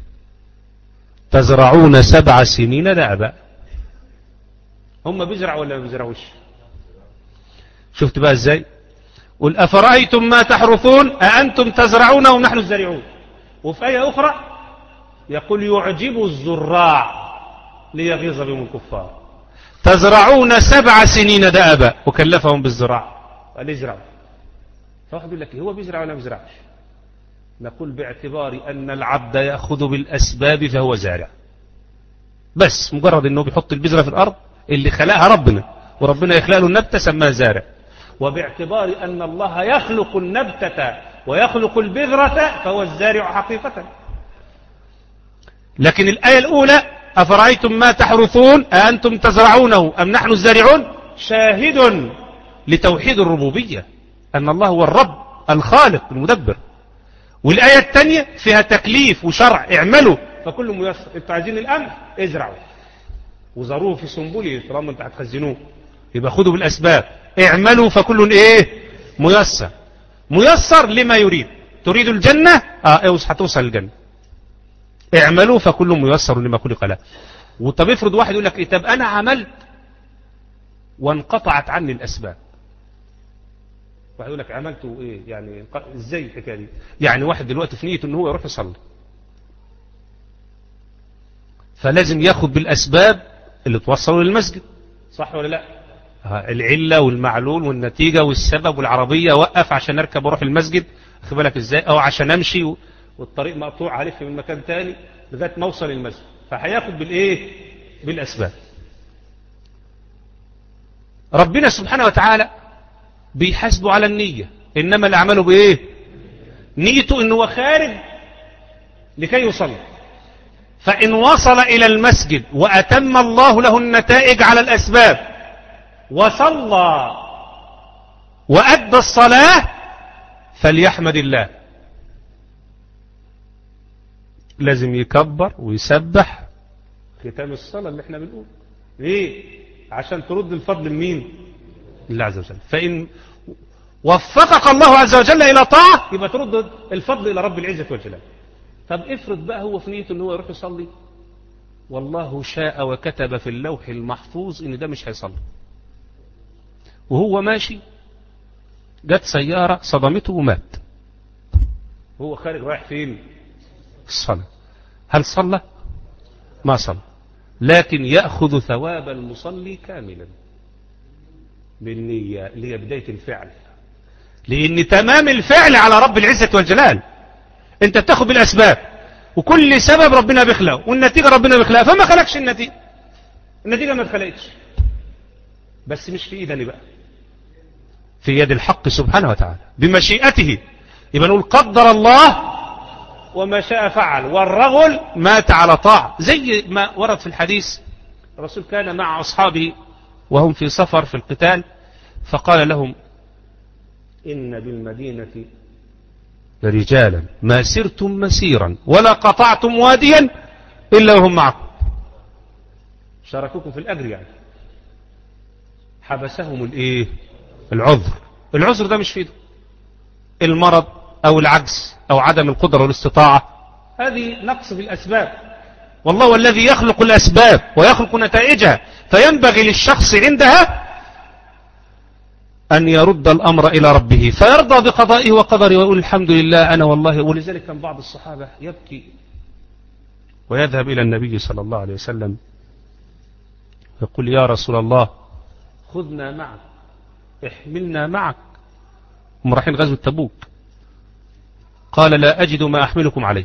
تزرعون سبع سنين دأبا. هم بيزرعوا ولا ما بيزرعوش؟ شفت بقى ازاي؟ قل أفرأيتم ما تحرثون أأنتم تزرعونه ونحن الزارعون. وفي آية أخرى يقول يعجب الزراع ليغيظ بهم الكفار. تزرعون سبع سنين دأبا وكلفهم بالزراعة قال يزرعوا. فواحد يقول لك هو بيزرع ولا ما بيزرعش؟ نقول باعتبار أن العبد يأخذ بالأسباب فهو زارع. بس مجرد أنه بيحط البذرة في الأرض اللي خلقها ربنا وربنا يخلق له النبتة سماه زارع. وباعتبار أن الله يخلق النبتة ويخلق البذرة فهو الزارع حقيقة. لكن الآية الأولى أفرأيتم ما تحرثون أأنتم تزرعونه أم نحن الزارعون شاهد لتوحيد الربوبية أن الله هو الرب الخالق المدبر. والآية الثانية فيها تكليف وشرع اعملوا فكل ميسر. انتوا عايزين الأمر ازرعوا وزروه في سنبله طالما انتوا هتخزنوه يبقى خدوا بالأسباب. اعملوا فكل ايه ميسر. ميسر لما يريد. تريد الجنة اه هتوصل الجنة. اعملوا فكل ميسر لما خلق له. وطب افرض واحد يقول لك ايه طب انا عملت وانقطعت عني الأسباب. واحد يقول لك عملته ايه يعني ازاي الحكايه دي؟ يعني واحد دلوقتي في نيته ان هو يروح يصلي فلازم ياخد بالاسباب اللي توصله للمسجد صح ولا لا؟ العله والمعلول والنتيجه والسبب والعربيه وقف عشان اركب واروح المسجد خد بالك ازاي؟ او عشان امشي والطريق مقطوع هلف من مكان تاني لغايه ما اوصل المسجد. فهياخد بالايه؟ بالاسباب. ربنا سبحانه وتعالى بيحاسبوا على النية. إنما الأعمال بإيه؟ نيته إنه هو خارج لكي يصلي. فإن وصل إلى المسجد وأتم الله له النتائج على الأسباب وصلى وأدى الصلاة فليحمد الله. لازم يكبر ويسبح ختام الصلاة اللي احنا بنقول ليه؟ عشان ترد الفضل لمين؟ الله عز وجل. فإن وفقك الله عز وجل إلى طاعة يبقى ترد الفضل إلى رب العزة والجلال. طب افرض بقى هو في نيته إنه يروح يصلي والله شاء وكتب في اللوح المحفوظ إن ده مش هيصلي وهو ماشي جت سيارة صدمته ومات هو خارج رايح فين؟ الصلاة. هل صلى؟ ما صلى. لكن يأخذ ثواب المصلي كاملا بالنية اللي هي بداية الفعل. لأن تمام الفعل على رب العزة والجلال. انت بتاخد بالأسباب وكل سبب ربنا بيخلقه والنتيجة ربنا بيخلقها فما خلقش النتيجة. النتيجة ما اتخلقتش بس مش في ايدني بقى في يد الحق سبحانه وتعالى بمشيئته. يبقى نقول قدر الله وما شاء فعل. والرجل مات على طاعة زي ما ورد في الحديث. الرسول كان مع أصحابه وهم في سفر في القتال فقال لهم إن بالمدينة رجالا ما سرتم مسيرا ولا قطعتم واديا إلا وهم معكم. شاركوكم في الأجر يعني. حبسهم الايه؟ العذر. العذر ده مش في ايده. المرض أو العجز أو عدم القدرة والاستطاعة هذه نقص في الأسباب. والله هو الذي يخلق الأسباب ويخلق نتائجها. فينبغي للشخص عندها أن يرد الأمر إلى ربه فيرضى بقضائه وقدره ويقول الحمد لله أنا والله. ولذلك كان بعض الصحابة يبكي ويذهب إلى النبي صلى الله عليه وسلم يقول يا رسول الله خذنا معك احملنا معك. هم رايحين غزوة تبوك. قال لا أجد ما أحملكم عليه.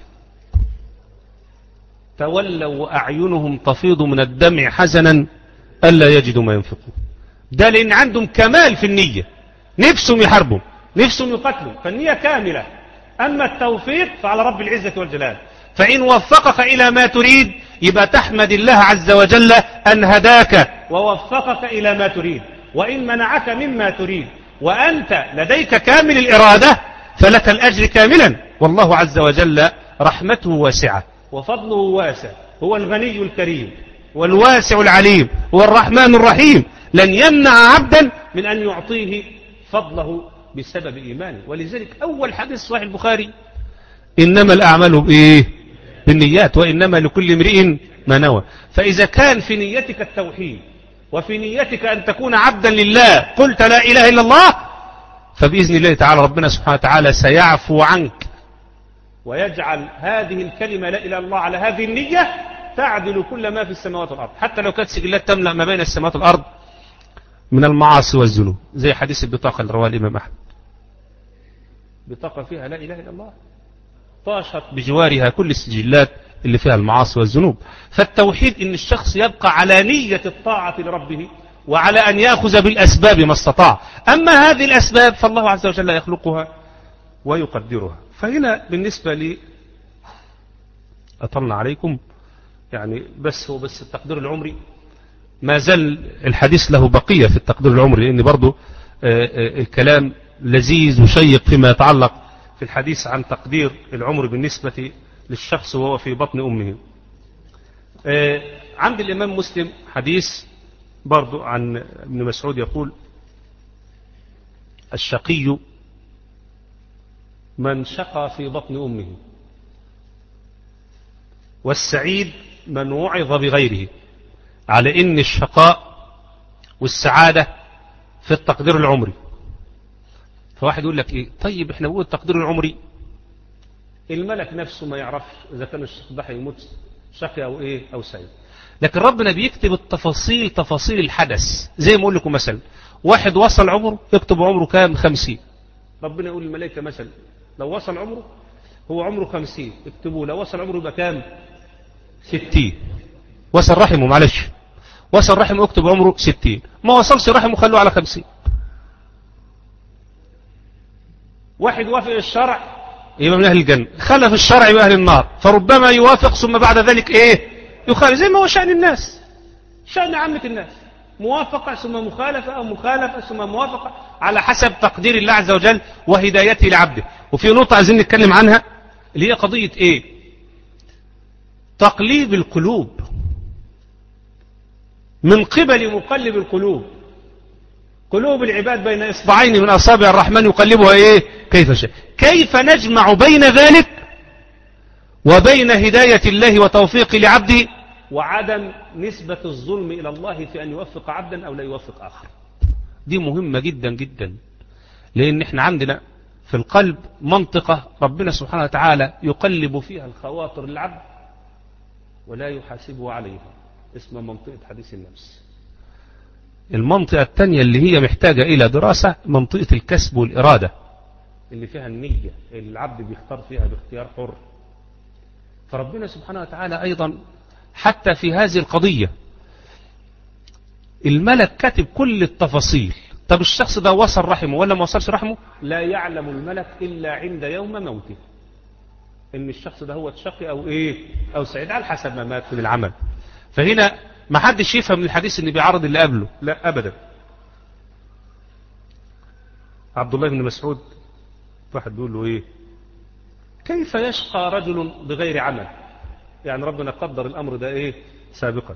تولوا وأعينهم تفيض من الدمع حزنا ألا يجدوا ما ينفقون. ده لأن عندهم كمال في النية، نفسهم يحاربوا نفسهم يقتلوا، فالنية كاملة. أما التوفيق فعلى رب العزة والجلال، فإن وفقك إلى ما تريد يبقى تحمد الله عز وجل أن هداك ووفقك إلى ما تريد، وإن منعك مما تريد وأنت لديك كامل الإرادة فلك الأجر كاملا. والله عز وجل رحمته واسعة وفضله واسع، هو الغني الكريم والواسع العليم والرحمن الرحيم، لن يمنع عبدا من أن يعطيه فضله بسبب إيمانه. ولذلك أول حديث صحيح البخاري إنما الأعمال بإيه؟ بالنيات وإنما لكل امرئ ما نوى. فإذا كان في نيتك التوحيد وفي نيتك أن تكون عبدا لله قلت لا إله إلا الله، فبإذن الله تعالى ربنا سبحانه وتعالى سيعفو عنك ويجعل هذه الكلمة لا إله إلا الله على هذه النية تعدل كل ما في السماوات والأرض، حتى لو كانت سجلات تملأ ما بين السماوات والأرض من المعاصي والذنوب، زي حديث البطاقة اللي رواه الإمام أحمد. بطاقة فيها لا إله إلا الله طاشت بجوارها كل السجلات اللي فيها المعاصي والذنوب. فالتوحيد إن الشخص يبقى على نية الطاعة لربه وعلى أن يأخذ بالأسباب ما استطاع. أما هذه الأسباب فالله عز وجل يخلقها ويقدرها. فهنا بالنسبة لي أطلنا عليكم يعني بس هو بس التقدير العمري ما زال الحديث له بقية في التقدير العمري، لأن برضو الكلام لذيذ وشيق فيما يتعلق في الحديث عن تقدير العمر بالنسبة للشخص وهو في بطن أمه. عند الإمام مسلم حديث برضو عن ابن مسعود يقول الشقي من شقى في بطن أمه والسعيد من وعظ بغيره، على إن الشقاء والسعادة في التقدير العمري. فواحد يقول لك إيه طيب إحنا بنقول التقدير العمري الملك نفسه ما يعرفش إذا كان الشخص ده هيموت شقي أو إيه أو سعيد، لكن ربنا بيكتب التفاصيل تفاصيل الحدث. زي ما أقول لكم مثلا واحد وصل عمره يكتب عمره كام خمسين، ربنا يقول للملائكة مثلا لو وصل عمره هو عمره خمسين اكتبوه، لو وصل عمره يبقى كام ستين. وصل رحمه معلش وصل رحمه اكتب عمره ستين، ما وصلش رحمه خلوه على خمسين. واحد وافق الشرع يبقى من أهل الجنة، خلف الشرع يبقى أهل النار، فربما يوافق ثم بعد ذلك إيه يخالف، زي ما هو شأن الناس شأن عامة الناس، موافقة ثم مخالفة أو مخالفة ثم موافقة على حسب تقدير الله عز وجل وهدايته لعبده. وفي نقطة عايزين نتكلم عنها اللي هي قضية إيه تقليب القلوب من قبل مقلب القلوب. قلوب العباد بين إصبعين من أصابع الرحمن يقلبها إيه كيف شاء. كيف نجمع بين ذلك وبين هداية الله وتوفيق لعبده وعدم نسبة الظلم إلى الله في أن يوفق عبدا أو لا يوفق آخر؟ دي مهمة جدا جدا، لأن احنا عندنا في القلب منطقة ربنا سبحانه وتعالى يقلب فيها الخواطر للعبد ولا يحاسبه عليها، اسمها منطقة حديث النفس. المنطقة الثانية اللي هي محتاجة إلى دراسة منطقة الكسب والإرادة اللي فيها النية اللي العبد بيختار فيها باختيار حر. فربنا سبحانه وتعالى أيضا حتى في هذه القضية الملك كاتب كل التفاصيل. طب الشخص ده وصل رحمه ولا ما وصلش رحمه؟ لا يعلم الملك إلا عند يوم موته إن الشخص ده هو شقي أو إيه أو سعيد على حسب ما مات من العمل. فهنا ما حدش يفهم من الحديث إن بيعرض اللي قبله، لا أبدا. عبد الله بن مسعود واحد بيقول له إيه كيف يشقى رجل بغير عمل، يعني ربنا قدر الأمر ده إيه سابقا.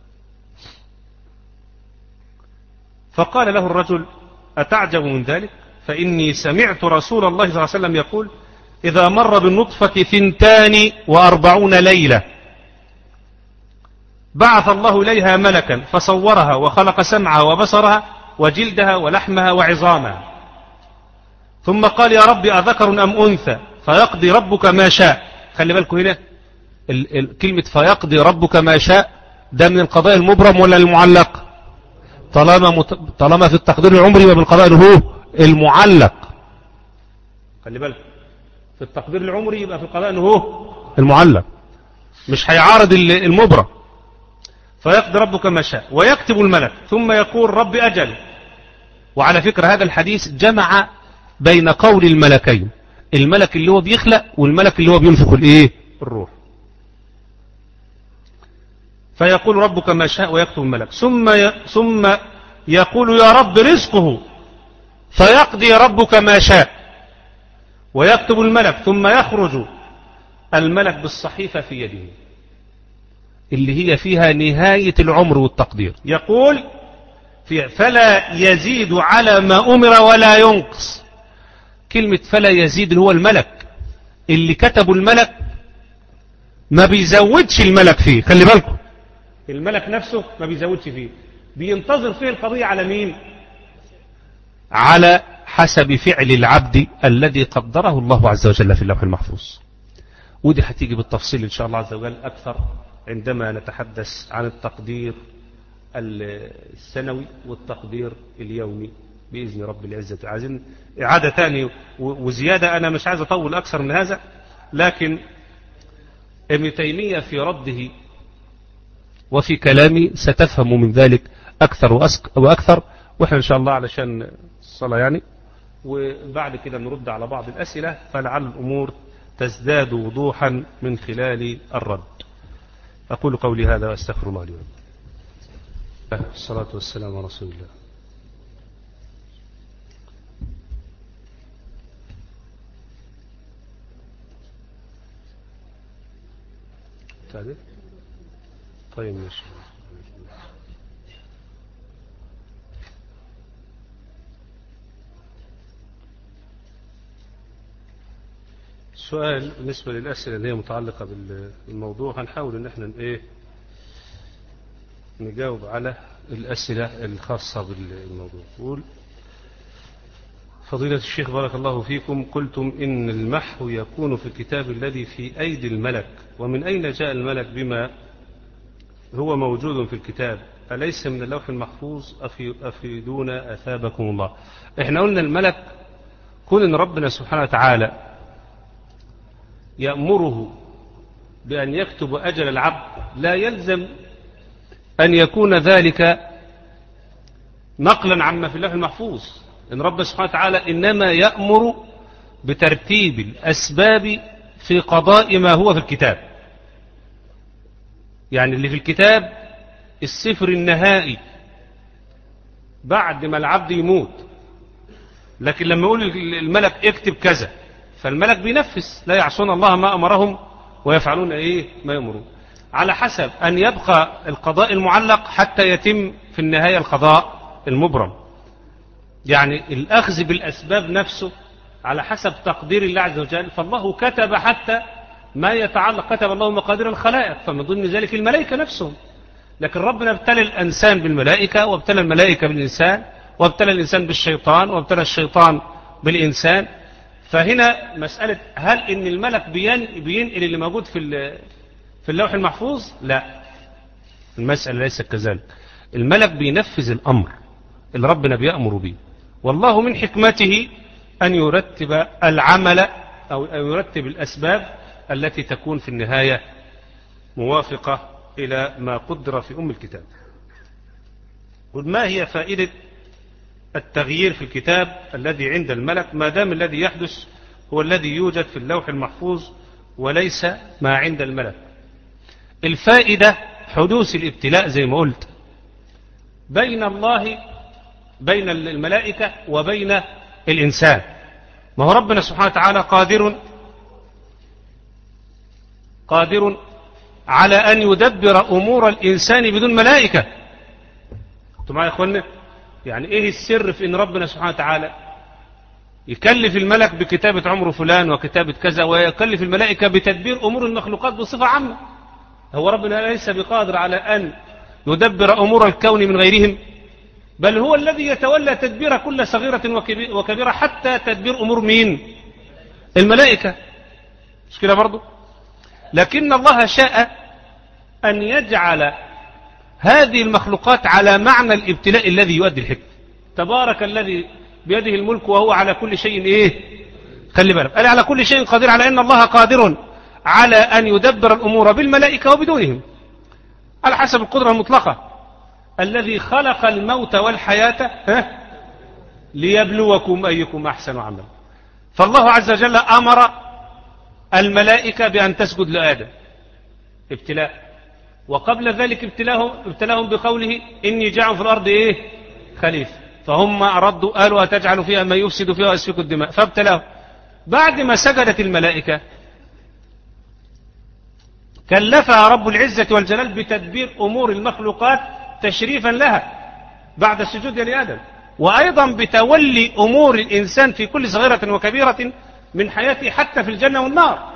فقال له الرجل أتعجب من ذلك فإني سمعت رسول الله صلى الله عليه وسلم يقول إذا مر بالنطفة ثنتان وأربعون ليلة بعث الله إليها ملكا فصورها وخلق سمعها وبصرها وجلدها ولحمها وعظامها. ثم قال يا رب أذكر أم أنثى فيقضي ربك ما شاء. خلي بالكم هنا ال ال كلمة فيقضي ربك ما شاء ده من القضاء المبرم ولا المعلق؟ طالما, مت... طالما في التقدير العمري يبقى بالقضاء اللي هو المعلق. خلي بالك في التقدير العمري يبقى في القضاء اللي هو المعلق، مش هيعارض المبرم. فيقضي ربك ما شاء ويكتب الملك ثم يقول رب أجل. وعلى فكرة هذا الحديث جمع بين قول الملكين، الملك اللي هو بيخلق والملك اللي هو بينفخ الايه الروح. فيقول ربك ما شاء ويكتب الملك ثم ي... ثم يقول يا رب رزقه فيقضي ربك ما شاء ويكتب الملك ثم يخرج الملك بالصحيفة في يده اللي هي فيها نهاية العمر والتقدير. يقول في فلا يزيد على ما أمر ولا ينقص. كلمة فلا يزيد اللي هو الملك اللي كتبه الملك ما بيزودش الملك فيه. خلي بالكم الملك نفسه ما بيزودش فيه، بينتظر فيه القضية على مين؟ على حسب فعل العبد الذي قدره الله عز وجل في اللوح المحفوظ. ودي هتيجي بالتفصيل إن شاء الله عز وجل أكثر عندما نتحدث عن التقدير السنوي والتقدير اليومي بإذن رب العزة. عايزين إعادة تاني وزيادة، أنا مش عايز أطول أكثر من هذا، لكن ابن تيمية في رده وفي كلامي ستفهم من ذلك أكثر وأكثر، وإحنا إن شاء الله علشان الصلاة يعني، وبعد كده نرد على بعض الأسئلة فلعل الأمور تزداد وضوحا من خلال الرد. أقول قولي هذا وأستغفر الله لي ولكم. الصلاة والسلام على رسول الله. تعرف؟ طيب ماشي. سؤال بالنسبة للأسئلة اللي هي متعلقة بالموضوع، هنحاول ان احنا ايه نجاوب على الأسئلة الخاصة بالموضوع. قول فضيلة الشيخ بارك الله فيكم، قلتم إن المحو يكون في الكتاب الذي في أيدي الملك، ومن أين جاء الملك بما هو موجود في الكتاب؟ أليس من اللوح المحفوظ؟ أفيدونا أثابكم الله. إحنا قلنا الملك كون إن ربنا سبحانه وتعالى يأمره بأن يكتب أجل العبد لا يلزم أن يكون ذلك نقلا عما في اللوح المحفوظ. إن رب سبحانه وتعالى إنما يأمر بترتيب الأسباب في قضاء ما هو في الكتاب. يعني اللي في الكتاب السفر النهائي بعد ما العبد يموت، لكن لما يقول الملك اكتب كذا فالملك بينفذ، لا يعصون الله ما أمرهم ويفعلون إيه ما يأمرون، على حسب أن يبقى القضاء المعلق حتى يتم في النهاية القضاء المبرم. يعني الأخذ بالأسباب نفسه على حسب تقدير الله عز وجل، فالله كتب حتى ما يتعلق، كتب الله مقادير الخلائق، فمن ضمن ذلك الملائكة نفسهم. لكن ربنا ابتلى الإنسان بالملائكة، وابتلى الملائكة بالإنسان، وابتلى الإنسان بالشيطان، وابتلى الشيطان بالإنسان. فهنا مسألة هل إن الملك بينقل اللي موجود في في اللوح المحفوظ؟ لا، المسألة ليست كذلك. الملك بينفذ الأمر اللي ربنا بيأمر به، والله من حكمته أن يرتب العمل أو يرتب الأسباب التي تكون في النهاية موافقة إلى ما قدر في أم الكتاب. وما هي فائدة التغيير في الكتاب الذي عند الملك ما دام الذي يحدث هو الذي يوجد في اللوح المحفوظ وليس ما عند الملك؟ الفائدة حدوث الابتلاء زي ما قلت بين الله بين الملائكة وبين الإنسان. ما هو ربنا سبحانه وتعالى قادر قادر على أن يدبر أمور الإنسان بدون ملائكة. انتوا معايا يا اخوانا؟ يعني ايه السر في ان ربنا سبحانه وتعالى يكلف الملك بكتابة عمر فلان وكتابة كذا، ويكلف الملائكة بتدبير أمور المخلوقات بصفة عامة؟ هو ربنا ليس بقادر على أن يدبر أمور الكون من غيرهم؟ بل هو الذي يتولى تدبير كل صغيرة وكبيرة حتى تدبير أمور مين؟ الملائكة، مش كده برضو؟ لكن الله شاء أن يجعل هذه المخلوقات على معنى الابتلاء الذي يؤدي الحكمة. تبارك الذي بيده الملك وهو على كل شيء إيه؟ خلي بالك، قال على كل شيء قدير، على أن الله قادر على أن يدبر الأمور بالملائكة وبدونهم على حسب القدرة المطلقة. الذي خلق الموت والحياة ها ليبلوكم أيكم أحسن عملا. فالله عز وجل أمر الملائكة بأن تسجد لآدم ابتلاء، وقبل ذلك ابتلاهم, ابتلاهم بقوله إني جاعل في الأرض إيه؟ خليفة. فهم ردوا قالوا أتجعل فيها ما يفسد فيها ويسفك الدماء، فابتلاهم. بعد ما سجدت الملائكة كلفها رب العزة والجلال بتدبير أمور المخلوقات تشريفا لها بعد السجود لآدم، وأيضا بتولي أمور الإنسان في كل صغيرة وكبيرة من حياته حتى في الجنة والنار.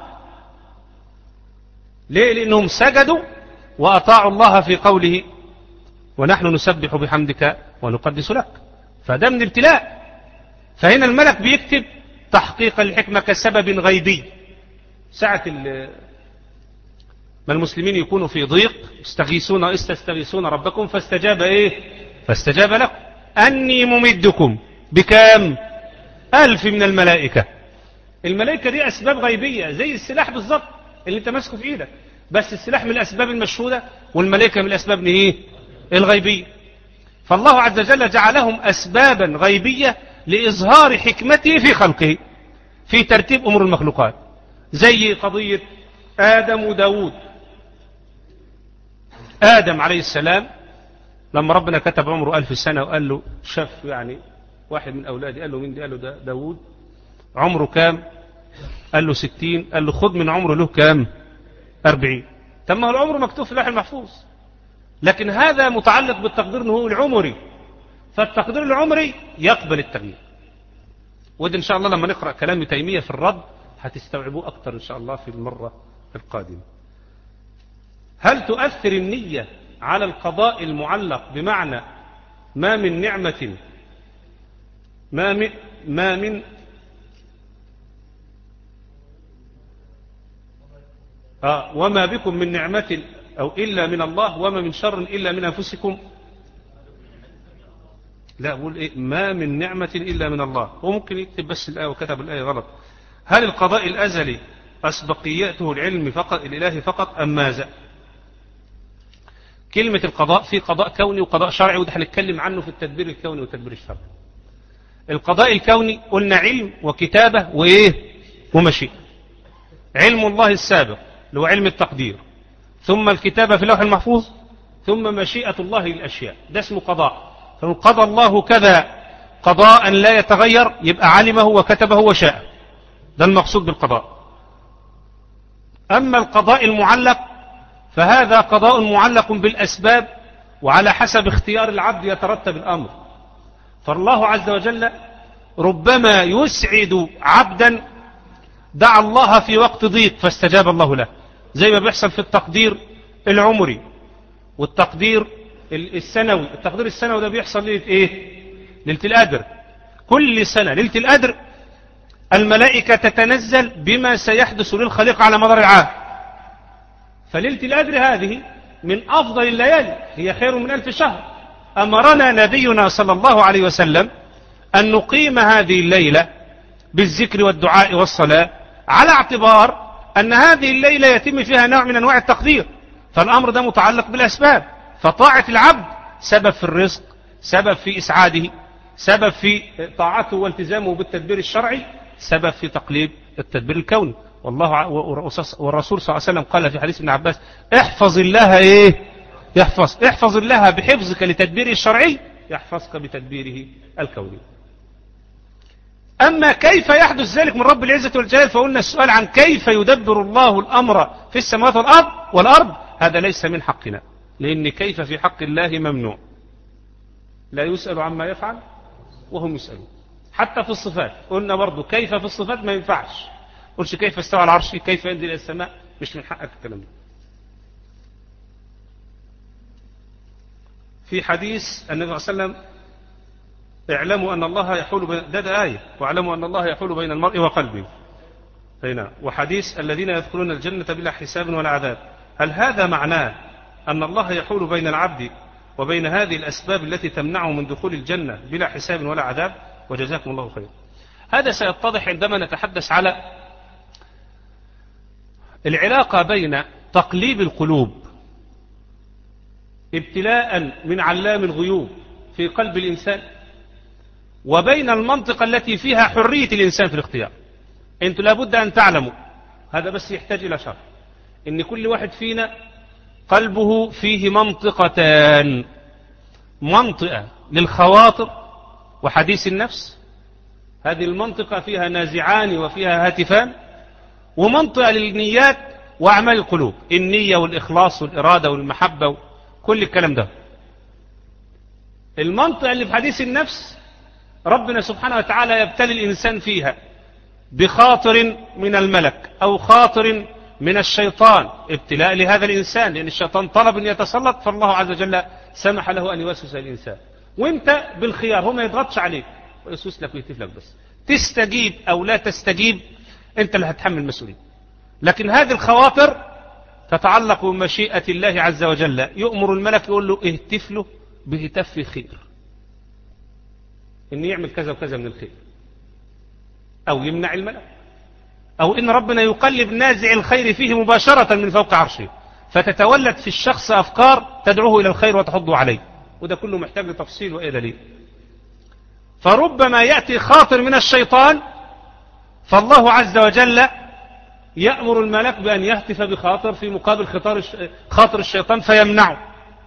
ليه؟ لأنهم سجدوا وأطاعوا الله في قوله ونحن نسبح بحمدك ونقدس لك، فده من ابتلاء. فهنا الملك بيكتب تحقيق الحكمة كسبب غيبي. ساعة ما المسلمين يكونوا في ضيق استغيثون استستغيثون ربكم فاستجاب ايه؟ فاستجاب لكم أني ممدكم بكام؟ ألف من الملائكة. الملائكة دي أسباب غيبية زي السلاح بالظبط اللي انت ماسكه في ايدك، بس السلاح من الأسباب المشهودة والملائكة من الأسباب ايه؟ الغيبية. فالله عز وجل جعلهم أسبابا غيبية لإظهار حكمته في خلقه في ترتيب أمور المخلوقات، زي قضية آدم وداود. آدم عليه السلام لما ربنا كتب عمره ألف سنة وقال له شاف يعني واحد من أولادي، قال له مين دي؟ قال له ده داود. عمره كام؟ قال له ستين. قال له خد من عمره له كام؟ أربعين. طب ما هو العمر مكتوب في اللوح المحفوظ، لكن هذا متعلق بالتقدير انه هو العمري، فالتقدير العمري يقبل التغيير. وده إن شاء الله لما نقرأ كلام تيمية في الرد هتستوعبوه أكتر إن شاء الله في المرة القادمة. هل تؤثر النية على القضاء المعلق؟ بمعنى ما من نعمة ما من, ما من آه وما بكم من نعمة أو إلا من الله وما من شر إلا من أنفسكم. لا أقول إيه؟ ما من نعمة إلا من الله. هو ممكن يكتب بس الآية وكتب الآية غلط. هل القضاء الأزلي أسبقيته العلم فقط الإلهي فقط أم ماذا؟ كلمة القضاء في قضاء كوني وقضاء شرعي، وده هنتكلم عنه في التدبير الكوني والتدبير الشرعي. القضاء الكوني قلنا علم وكتابة وإيه؟ ومشيئة. علم الله السابق اللي هو علم التقدير، ثم الكتابة في اللوح المحفوظ، ثم مشيئة الله للأشياء، ده اسمه قضاء. فمن قضى الله كذا قضاء لا يتغير يبقى علمه وكتبه وشاء، ده المقصود بالقضاء. أما القضاء المعلق فهذا قضاء معلق بالأسباب، وعلى حسب اختيار العبد يترتب الأمر. فالله عز وجل ربما يسعد عبدا دعا الله في وقت ضيق فاستجاب الله له، زي ما بيحصل في التقدير العمري والتقدير السنوي. التقدير السنوي ده بيحصل ليلة ايه؟ ليلة القدر. كل سنة ليلة القدر الملائكة تتنزل بما سيحدث للخليقة على مدار العام. فليلة القدر هذه من أفضل الليالي، هي خير من ألف شهر. أمرنا نبينا صلى الله عليه وسلم أن نقيم هذه الليلة بالذكر والدعاء والصلاة، على اعتبار أن هذه الليلة يتم فيها نوع من أنواع التقدير. فالأمر ده متعلق بالأسباب، فطاعة العبد سبب في الرزق، سبب في إسعاده، سبب في طاعته والتزامه بالتدبير الشرعي، سبب في تقليب التدبير الكوني. والله والرسول صلى الله عليه وسلم قال في حديث ابن عباس احفظ الله ايه؟ يحفظ. احفظ الله بحفظك لتدبيره الشرعي يحفظك بتدبيره الكوني. أما كيف يحدث ذلك من رب العزة والجلال، فقلنا السؤال عن كيف يدبر الله الأمر في السماوات والأرض والأرض هذا ليس من حقنا، لأن كيف في حق الله ممنوع، لا يسأل عما يفعل وهم يسألون. حتى في الصفات قلنا برضو كيف في الصفات ما ينفعش، قلش كيف استوى على العرش، كيف ينزل إلى السماء، مش من حقك الكلام ده. في حديث النبي صلى الله عليه وسلم اعلموا أن الله يحول بين ده, ده آية واعلموا أن الله يحول بين المرء وقلبه هنا. وحديث الذين يدخلون الجنة بلا حساب ولا عذاب، هل هذا معناه أن الله يحول بين العبد وبين هذه الأسباب التي تمنعه من دخول الجنة بلا حساب ولا عذاب؟ وجزاكم الله خير. هذا سيتضح عندما نتحدث على العلاقة بين تقليب القلوب ابتلاء من علام الغيوب في قلب الإنسان وبين المنطقة التي فيها حرية الإنسان في الاختيار. أنتم لابد أن تعلموا، هذا بس يحتاج إلى شرح، إن كل واحد فينا قلبه فيه منطقتان، منطقة للخواطر وحديث النفس، هذه المنطقة فيها نازعان وفيها هاتفان، ومنطقة للنيات وأعمال القلوب، النية والإخلاص والإرادة والمحبة وكل الكلام ده. المنطقة اللي في حديث النفس ربنا سبحانه وتعالى يبتلي الإنسان فيها بخاطر من الملك أو خاطر من الشيطان، ابتلاء لهذا الإنسان، لأن الشيطان طلب أن يتسلط فالله عز وجل سمح له أن يوسوس الإنسان، وانت بالخيار، هو ما يضغطش عليك ويسوس لك ويهتف لك، بس تستجيب أو لا تستجيب انت اللي هتحمل المسؤولية. لكن هذه الخواطر تتعلق بمشيئة الله عز وجل، يؤمر الملك يقول له اهتف له بهتف خير، ان يعمل كذا وكذا من الخير، او يمنع الملك، او ان ربنا يقلب نازع الخير فيه مباشرة من فوق عرشه، فتتولد في الشخص افكار تدعوه الى الخير وتحضه عليه، وده كله محتاج لتفصيل وايه دليل. فربما يأتي خاطر من الشيطان فالله عز وجل يأمر الملك بأن يهتف بخاطر في مقابل خاطر الشيطان فيمنعه.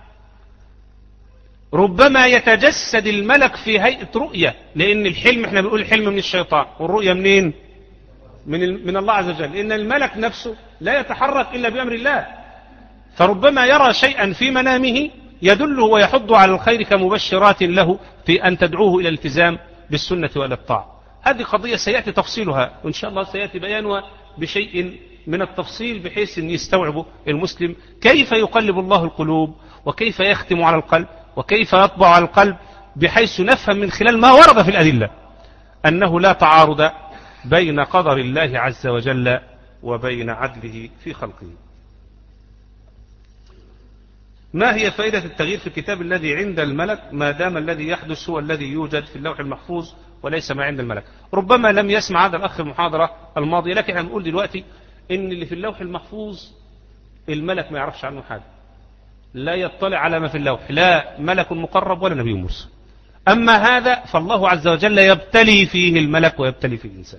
ربما يتجسد الملك في هيئة رؤية، لأن الحلم احنا بنقول الحلم من الشيطان والرؤية منين؟ من, من الله عز وجل، لأن الملك نفسه لا يتحرك إلا بأمر الله، فربما يرى شيئا في منامه يدله ويحض على الخير كمبشرات له في أن تدعوه إلى الالتزام بالسنة وإلى الطاعة. هذه قضية سيأتي تفصيلها وإن شاء الله سيأتي بيانها بشيء من التفصيل بحيث أن يستوعب المسلم كيف يقلب الله القلوب وكيف يختم على القلب وكيف يطبع على القلب، بحيث نفهم من خلال ما ورد في الأدلة أنه لا تعارض بين قدر الله عز وجل وبين عدله في خلقه. ما هي فائدة التغيير في الكتاب الذي عند الملك ما دام الذي يحدث هو الذي يوجد في اللوح المحفوظ وليس ما عند الملك؟ ربما لم يسمع هذا الأخ المحاضرة الماضية، لكن هنقول دلوقتي إن اللي في اللوح المحفوظ الملك ما يعرفش عنه حاجة، لا يطلع على ما في اللوح، لا ملك مقرب ولا نبي مرسل. أما هذا فالله عز وجل يبتلي فيه الملك ويبتلي فيه الإنسان.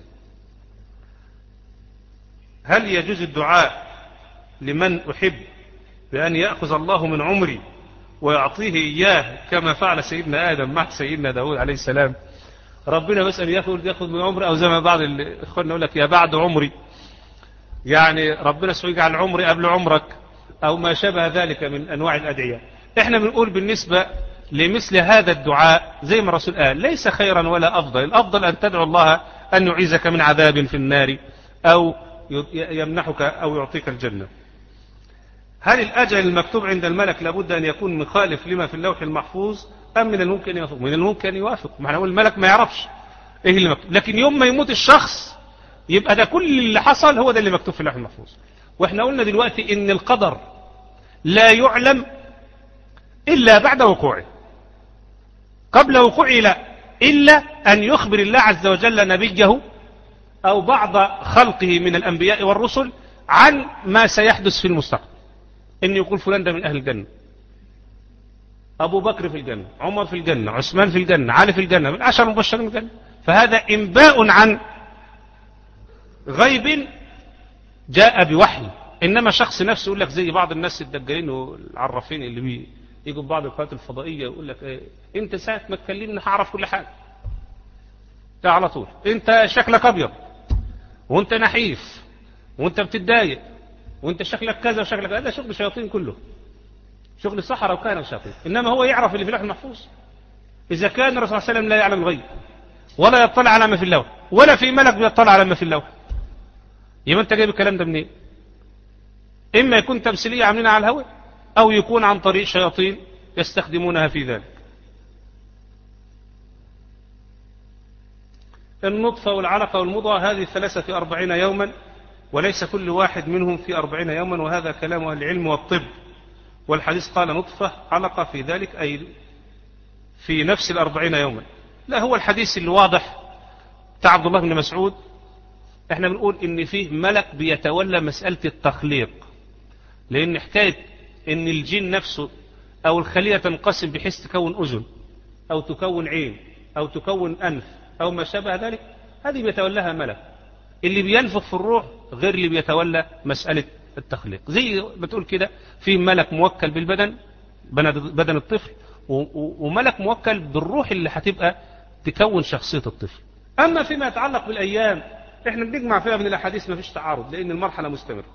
هل يجوز الدعاء لمن أحب بأن يأخذ الله من عمري ويعطيه إياه كما فعل سيدنا آدم مع سيدنا داود عليه السلام؟ ربنا بس أن يأخذ, يأخذ من عمري، أو زي ما بعض الإخوان يقول لك يا بعد عمري، يعني ربنا سوى يجعل عمري قبل عمرك أو ما شابه ذلك من أنواع الأدعية. إحنا بنقول بالنسبة لمثل هذا الدعاء زي ما الرسول قال ليس خيرا ولا أفضل، الأفضل أن تدعو الله أن يعيذك من عذاب في النار أو يمنحك أو يعطيك الجنة. هل الأجل المكتوب عند الملك لابد أن يكون مخالف لما في اللوح المحفوظ أم من الممكن أن يوافق؟ من الممكن أن يوافق، ما احنا نقول الملك ما يعرفش إيه اللي مكتوب، لكن يوم ما يموت الشخص يبقى ده كل اللي حصل هو ده اللي مكتوب في اللوح المحفوظ. وإحنا قلنا دلوقتي إن القدر لا يعلم إلا بعد وقوعه، قبل وقوعه لا، إلا أن يخبر الله عز وجل نبيه أو بعض خلقه من الأنبياء والرسل عن ما سيحدث في المستقبل، إن يقول فلان ده من أهل الجنة، أبو بكر في الجنة، عمر في الجنة، عثمان في الجنة، علي في الجنة، من عشر مبشرين في الجنة. فهذا إنباء عن غيب جاء بوحي. إنما شخص نفسه يقول لك زي بعض الناس الدجالين والعرافين اللي بي يجوا بعض القنوات الفضائية يقول لك إيه أنت ساعة ما تكلمني هعرف كل حاجة، ده على طول أنت شكلك أبيض وأنت نحيف وأنت بتتضايق وأنت شكلك كذا وشكلك كذا، ده شغل شياطين كله، شغل الصحراء وكان وشياطين. إنما هو يعرف اللي في اللوح المحفوظ. إذا كان الرسول صلى الله عليه وسلم لا يعلم الغيب ولا يطلع على ما في اللوح ولا في ملك بيطلع على ما في اللوح، يبقى أنت جايب الكلام ده منين؟ إما يكون تمثيلية عاملينها على الهوى أو يكون عن طريق شياطين يستخدمونها في ذلك. النطفة والعلقة والمضغة هذه الثلاثة في أربعين يوما، وليس كل واحد منهم في أربعين يوما، وهذا كلام أهل العلم والطب. والحديث قال نطفة علقة في ذلك أي في نفس الأربعين يوما. لا، هو الحديث اللي واضح بتاع عبد الله بن مسعود، احنا بنقول ان فيه ملك بيتولى مسألة التخليق، لان حكاية ان الجن نفسه او الخلية تنقسم بحيث تكون اذن او تكون عين او تكون انف او ما شابه ذلك، هذه بيتولاها ملك. اللي بينفخ في الروح غير اللي بيتولى مسألة التخليق. زي بتقول كده، في ملك موكل بالبدن، بدن الطفل، وملك موكل بالروح اللي هتبقى تكون شخصية الطفل. اما فيما يتعلق بالايام، احنا بنجمع فيها من الاحاديث ما فيش تعارض، لان المرحلة مستمرة.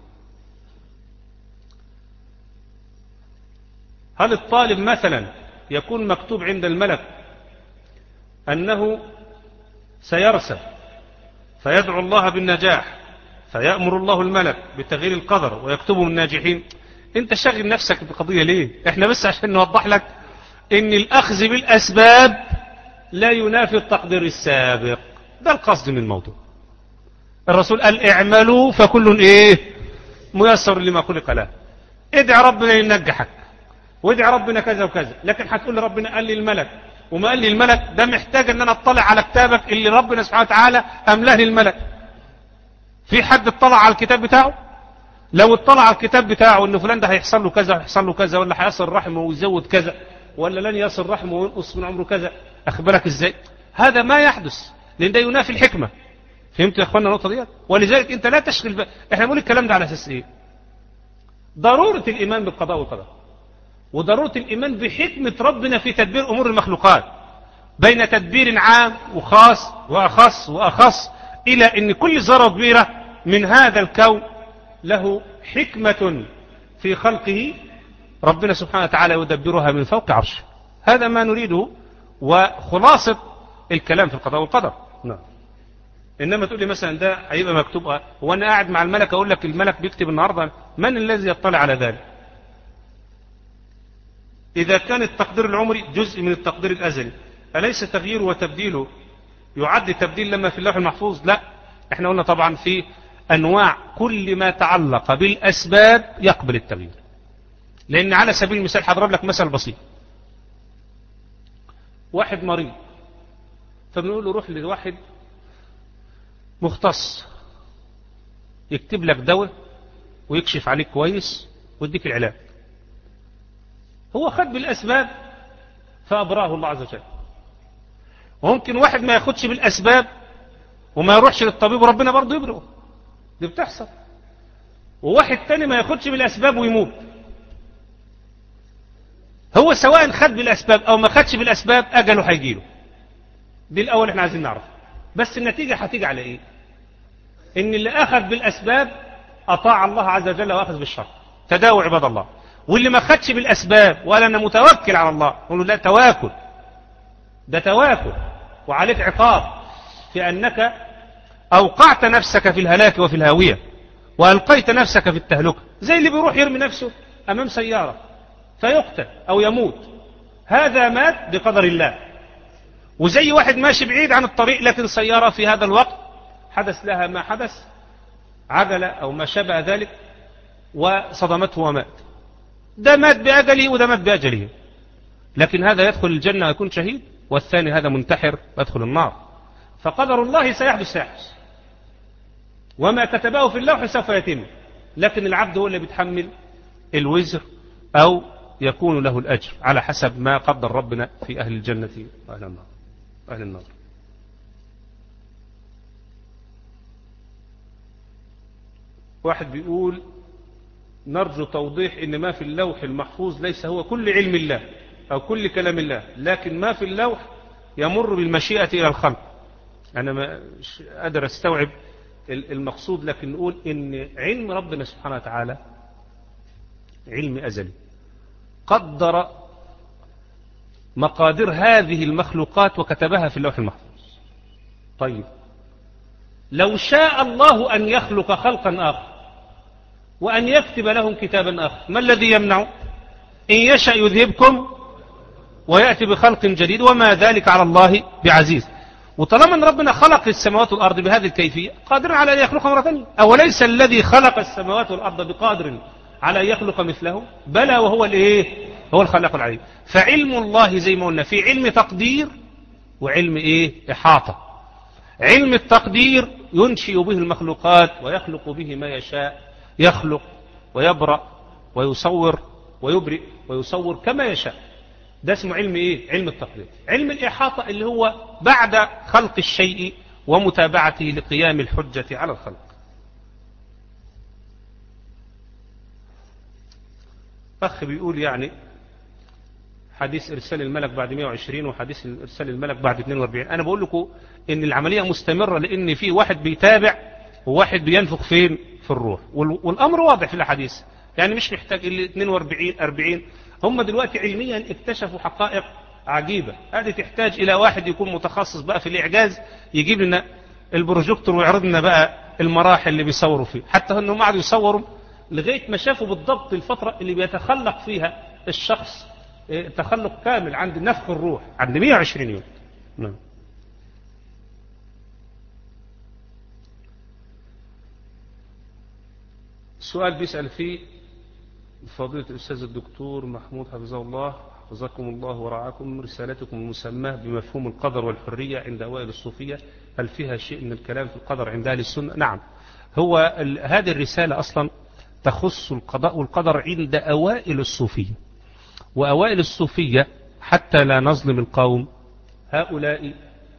هل الطالب مثلا يكون مكتوب عند الملك انه سيرسب فيدعو الله بالنجاح فيأمر الله الملك بتغيير القدر ويكتبه من الناجحين؟ انت شاغل نفسك بقضية ليه؟ احنا بس عشان نوضح لك ان الاخذ بالاسباب لا ينافي التقدير السابق، ده القصد من الموضوع. الرسول قال اعملوا فكل ايه ميسر لما خلق له. ادعي ربنا ينجحك وادعي ربنا كذا وكذا، لكن هتقول لي ربنا قال لي الملك وما قال لي الملك، ده محتاج ان انا اطلع على كتابك اللي ربنا سبحانه وتعالى املاه لي الملك. في حد اطلع على الكتاب بتاعه؟ لو اطلع على الكتاب بتاعه ان فلان ده هيحصل له كذا وهيحصل له كذا، ولا هيصل رحمه ويزود كذا، ولا لن يصل رحمه وينقص من عمره كذا، اخبرك ازاي؟ هذا ما يحدث، لان ده ينافي الحكمة. فهمت يا اخوانا النقطة دي؟ ولذلك انت لا تشغل بقى. احنا بنقول الكلام ده على اساس ايه؟ ضرورة الايمان بالقضاء والقدر، وضرورة الإيمان بحكمة ربنا في تدبير أمور المخلوقات، بين تدبير عام وخاص وأخص وأخص، إلى أن كل ذرة كبيرة من هذا الكون له حكمة في خلقه ربنا سبحانه وتعالى يدبرها من فوق عرشه. هذا ما نريده وخلاصة الكلام في القضاء والقدر. نعم. إنما تقول لي مثلا ده هيبقى مكتوب، وأنا قاعد مع الملك أقول لك الملك بيكتب النهاردة، من الذي يطلع على ذلك؟ إذا كان التقدير العمري جزء من التقدير الأزلي، أليس تغييره وتبديله يعد تبديل لما في اللوح المحفوظ؟ لا، احنا قلنا طبعا في أنواع كل ما تعلق بالأسباب يقبل التغيير. لأن على سبيل المثال هضرب لك مثل بسيط. واحد مريض، فبنقول له روح لواحد مختص يكتب لك دواء ويكشف عليك كويس ويديك العلاج. هو خد بالأسباب فأبراه الله عز وجل. وممكن واحد ما ياخدش بالأسباب وما يروحش للطبيب وربنا برضه يبرئه، دي بتحصل. وواحد تاني ما ياخدش بالأسباب ويموت. هو سواء خد بالأسباب أو ما خدش بالأسباب أجله هيجيله. دي الأول احنا عايزين نعرف. بس النتيجة هتيجي على إيه؟ إن اللي أخذ بالأسباب أطاع الله عز وجل وأخذ بالشر. تداووا عباد الله. واللي ما خدش بالأسباب وقال أنا متوكل على الله، قالوا لا، تواكل، ده تواكل وعليك عقاب في أنك أوقعت نفسك في الهلاك وفي الهاوية وألقيت نفسك في التهلكة. زي اللي بيروح يرمي نفسه أمام سيارة فيقتل أو يموت، هذا مات بقدر الله. وزي واحد ماشي بعيد عن الطريق لكن سيارة في هذا الوقت حدث لها ما حدث، عجلة أو ما شابه ذلك، وصدمته ومات. ده مات بأجله وده مات بأجله، لكن هذا يدخل الجنة ويكون شهيد، والثاني هذا منتحر ويدخل النار. فقدر الله سيحدث سيحدث، وما كتبه في اللوح سوف يتم، لكن العبد هو اللي بيتحمل الوزر أو يكون له الأجر على حسب ما قدر ربنا في أهل الجنة وأهل النار. أهل النار. واحد بيقول نرجو توضيح ان ما في اللوح المحفوظ ليس هو كل علم الله او كل كلام الله، لكن ما في اللوح يمر بالمشيئة الى الخلق. انا ما قادر استوعب المقصود، لكن نقول ان علم ربنا سبحانه وتعالى علم ازلي قدر مقادير هذه المخلوقات وكتبها في اللوح المحفوظ. طيب لو شاء الله ان يخلق خلقا اخر وأن يكتب لهم كتابا آخر، ما الذي يمنع؟ إن يشأ يذهبكم ويأتي بخلق جديد وما ذلك على الله بعزيز. وطالما ان ربنا خلق السماوات والارض بهذه الكيفيه قادر على ان يخلقها مره ثانيه. اوليس الذي خلق السماوات والارض بقادر على ان يخلق مثله؟ بلى وهو الايه؟ هو الخلاق العليم. فعلم الله زي ما قلنا في علم تقدير وعلم ايه؟ احاطه. علم التقدير ينشئ به المخلوقات ويخلق به ما يشاء، يخلق ويبرأ ويصور ويبرئ ويصور كما يشاء. ده اسمه علم ايه؟ علم التقدير. علم الإحاطة اللي هو بعد خلق الشيء ومتابعته لقيام الحجة على الخلق. أخ بيقول يعني حديث إرسال الملك بعد مئة وعشرين وحديث إرسال الملك بعد اثنين وأربعين. أنا بقول لكم إن العملية مستمرة، لأن في واحد بيتابع وواحد بينفخ فين؟ في الروح. والأمر واضح في الحديث، يعني مش محتاج إلا اثنين وأربعين أربعين. هم دلوقتي علميا اكتشفوا حقائق عجيبة. هذه تحتاج إلى واحد يكون متخصص بقى في الإعجاز يجيب لنا البروجيكتور ويعرض لنا بقى المراحل اللي بيصوروا فيه، حتى أنهم قعدوا يصوروا لغاية ما شافوا بالضبط الفترة اللي بيتخلق فيها الشخص تخلق كامل عند نفخ الروح عند مئة وعشرين يوم. نعم. السؤال بيسأل فيه فضيلة الأستاذ الدكتور محمود حفظه الله حفظكم الله ورعاكم، رسالتكم المسماة بمفهوم القدر والحرية عند أوائل الصوفية، هل فيها شيء من الكلام في القدر عند أهل السنة؟ نعم. هو هذه الرسالة أصلا تخص القضاء والقدر عند أوائل الصوفية. وأوائل الصوفية حتى لا نظلم القوم، هؤلاء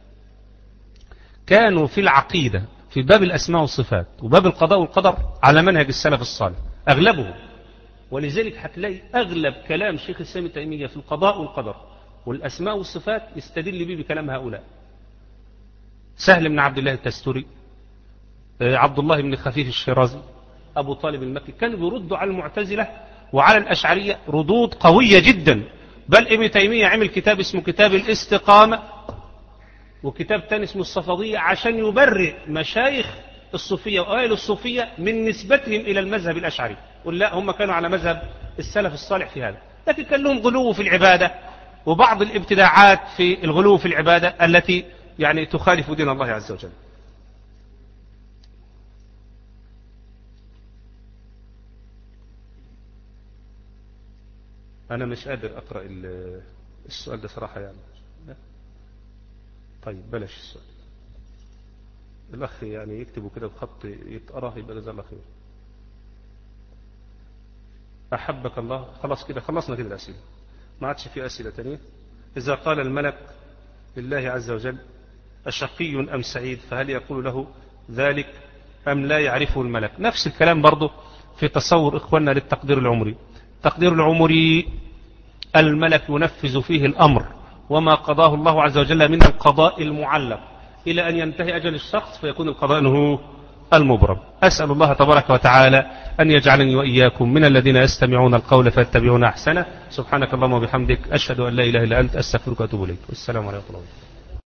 كانوا في العقيدة في باب الأسماء والصفات وباب القضاء والقدر على منهج السلف الصالح أغلبه. ولذلك هتلاقي أغلب كلام شيخ الإسلام ابن تيمية في القضاء والقدر والأسماء والصفات يستدل به بكلام هؤلاء. سهل بن عبد الله التستري، عبد الله بن خفيف الشيرازي، أبو طالب المكي، كانوا بيردوا على المعتزلة وعلى الأشعرية ردود قوية جدا. بل ابن تيمية عمل كتاب اسمه كتاب الاستقامة وكتاب تاني اسمه الصفدية عشان يبرئ مشايخ الصوفية وأوائل الصوفية من نسبتهم إلى المذهب الأشعري. ولا هم كانوا على مذهب السلف الصالح في هذا، لكن كان لهم غلو في العبادة وبعض الابتداعات في الغلو في العبادة التي يعني تخالف دين الله عز وجل. أنا مش قادر أقرأ السؤال ده صراحة يعني. طيب بلاش السؤال. الأخ يعني يكتبوا كده بخط يتقرأ يبقى جزاه الله خير. أحبك الله. خلاص كده خلصنا كده الأسئلة، ما عادش في أسئلة تانية. إذا قال الملك لله عز وجل أشقي أم سعيد فهل يقول له ذلك أم لا يعرفه الملك؟ نفس الكلام برضه في تصور إخواننا للتقدير العمري. التقدير العمري الملك ينفذ فيه الأمر وما قضاه الله عز وجل من القضاء المعلق إلى أن ينتهي أجل الشخص فيكون القضاء هو المبرم. أسأل الله تبارك وتعالى أن يجعلني وإياكم من الذين يستمعون القول فيتبعون أحسنه. سبحانك اللهم وبحمدك أشهد أن لا إله إلا أنت أستغفرك وأتوب إليك. والسلام عليكم ورحمة الله.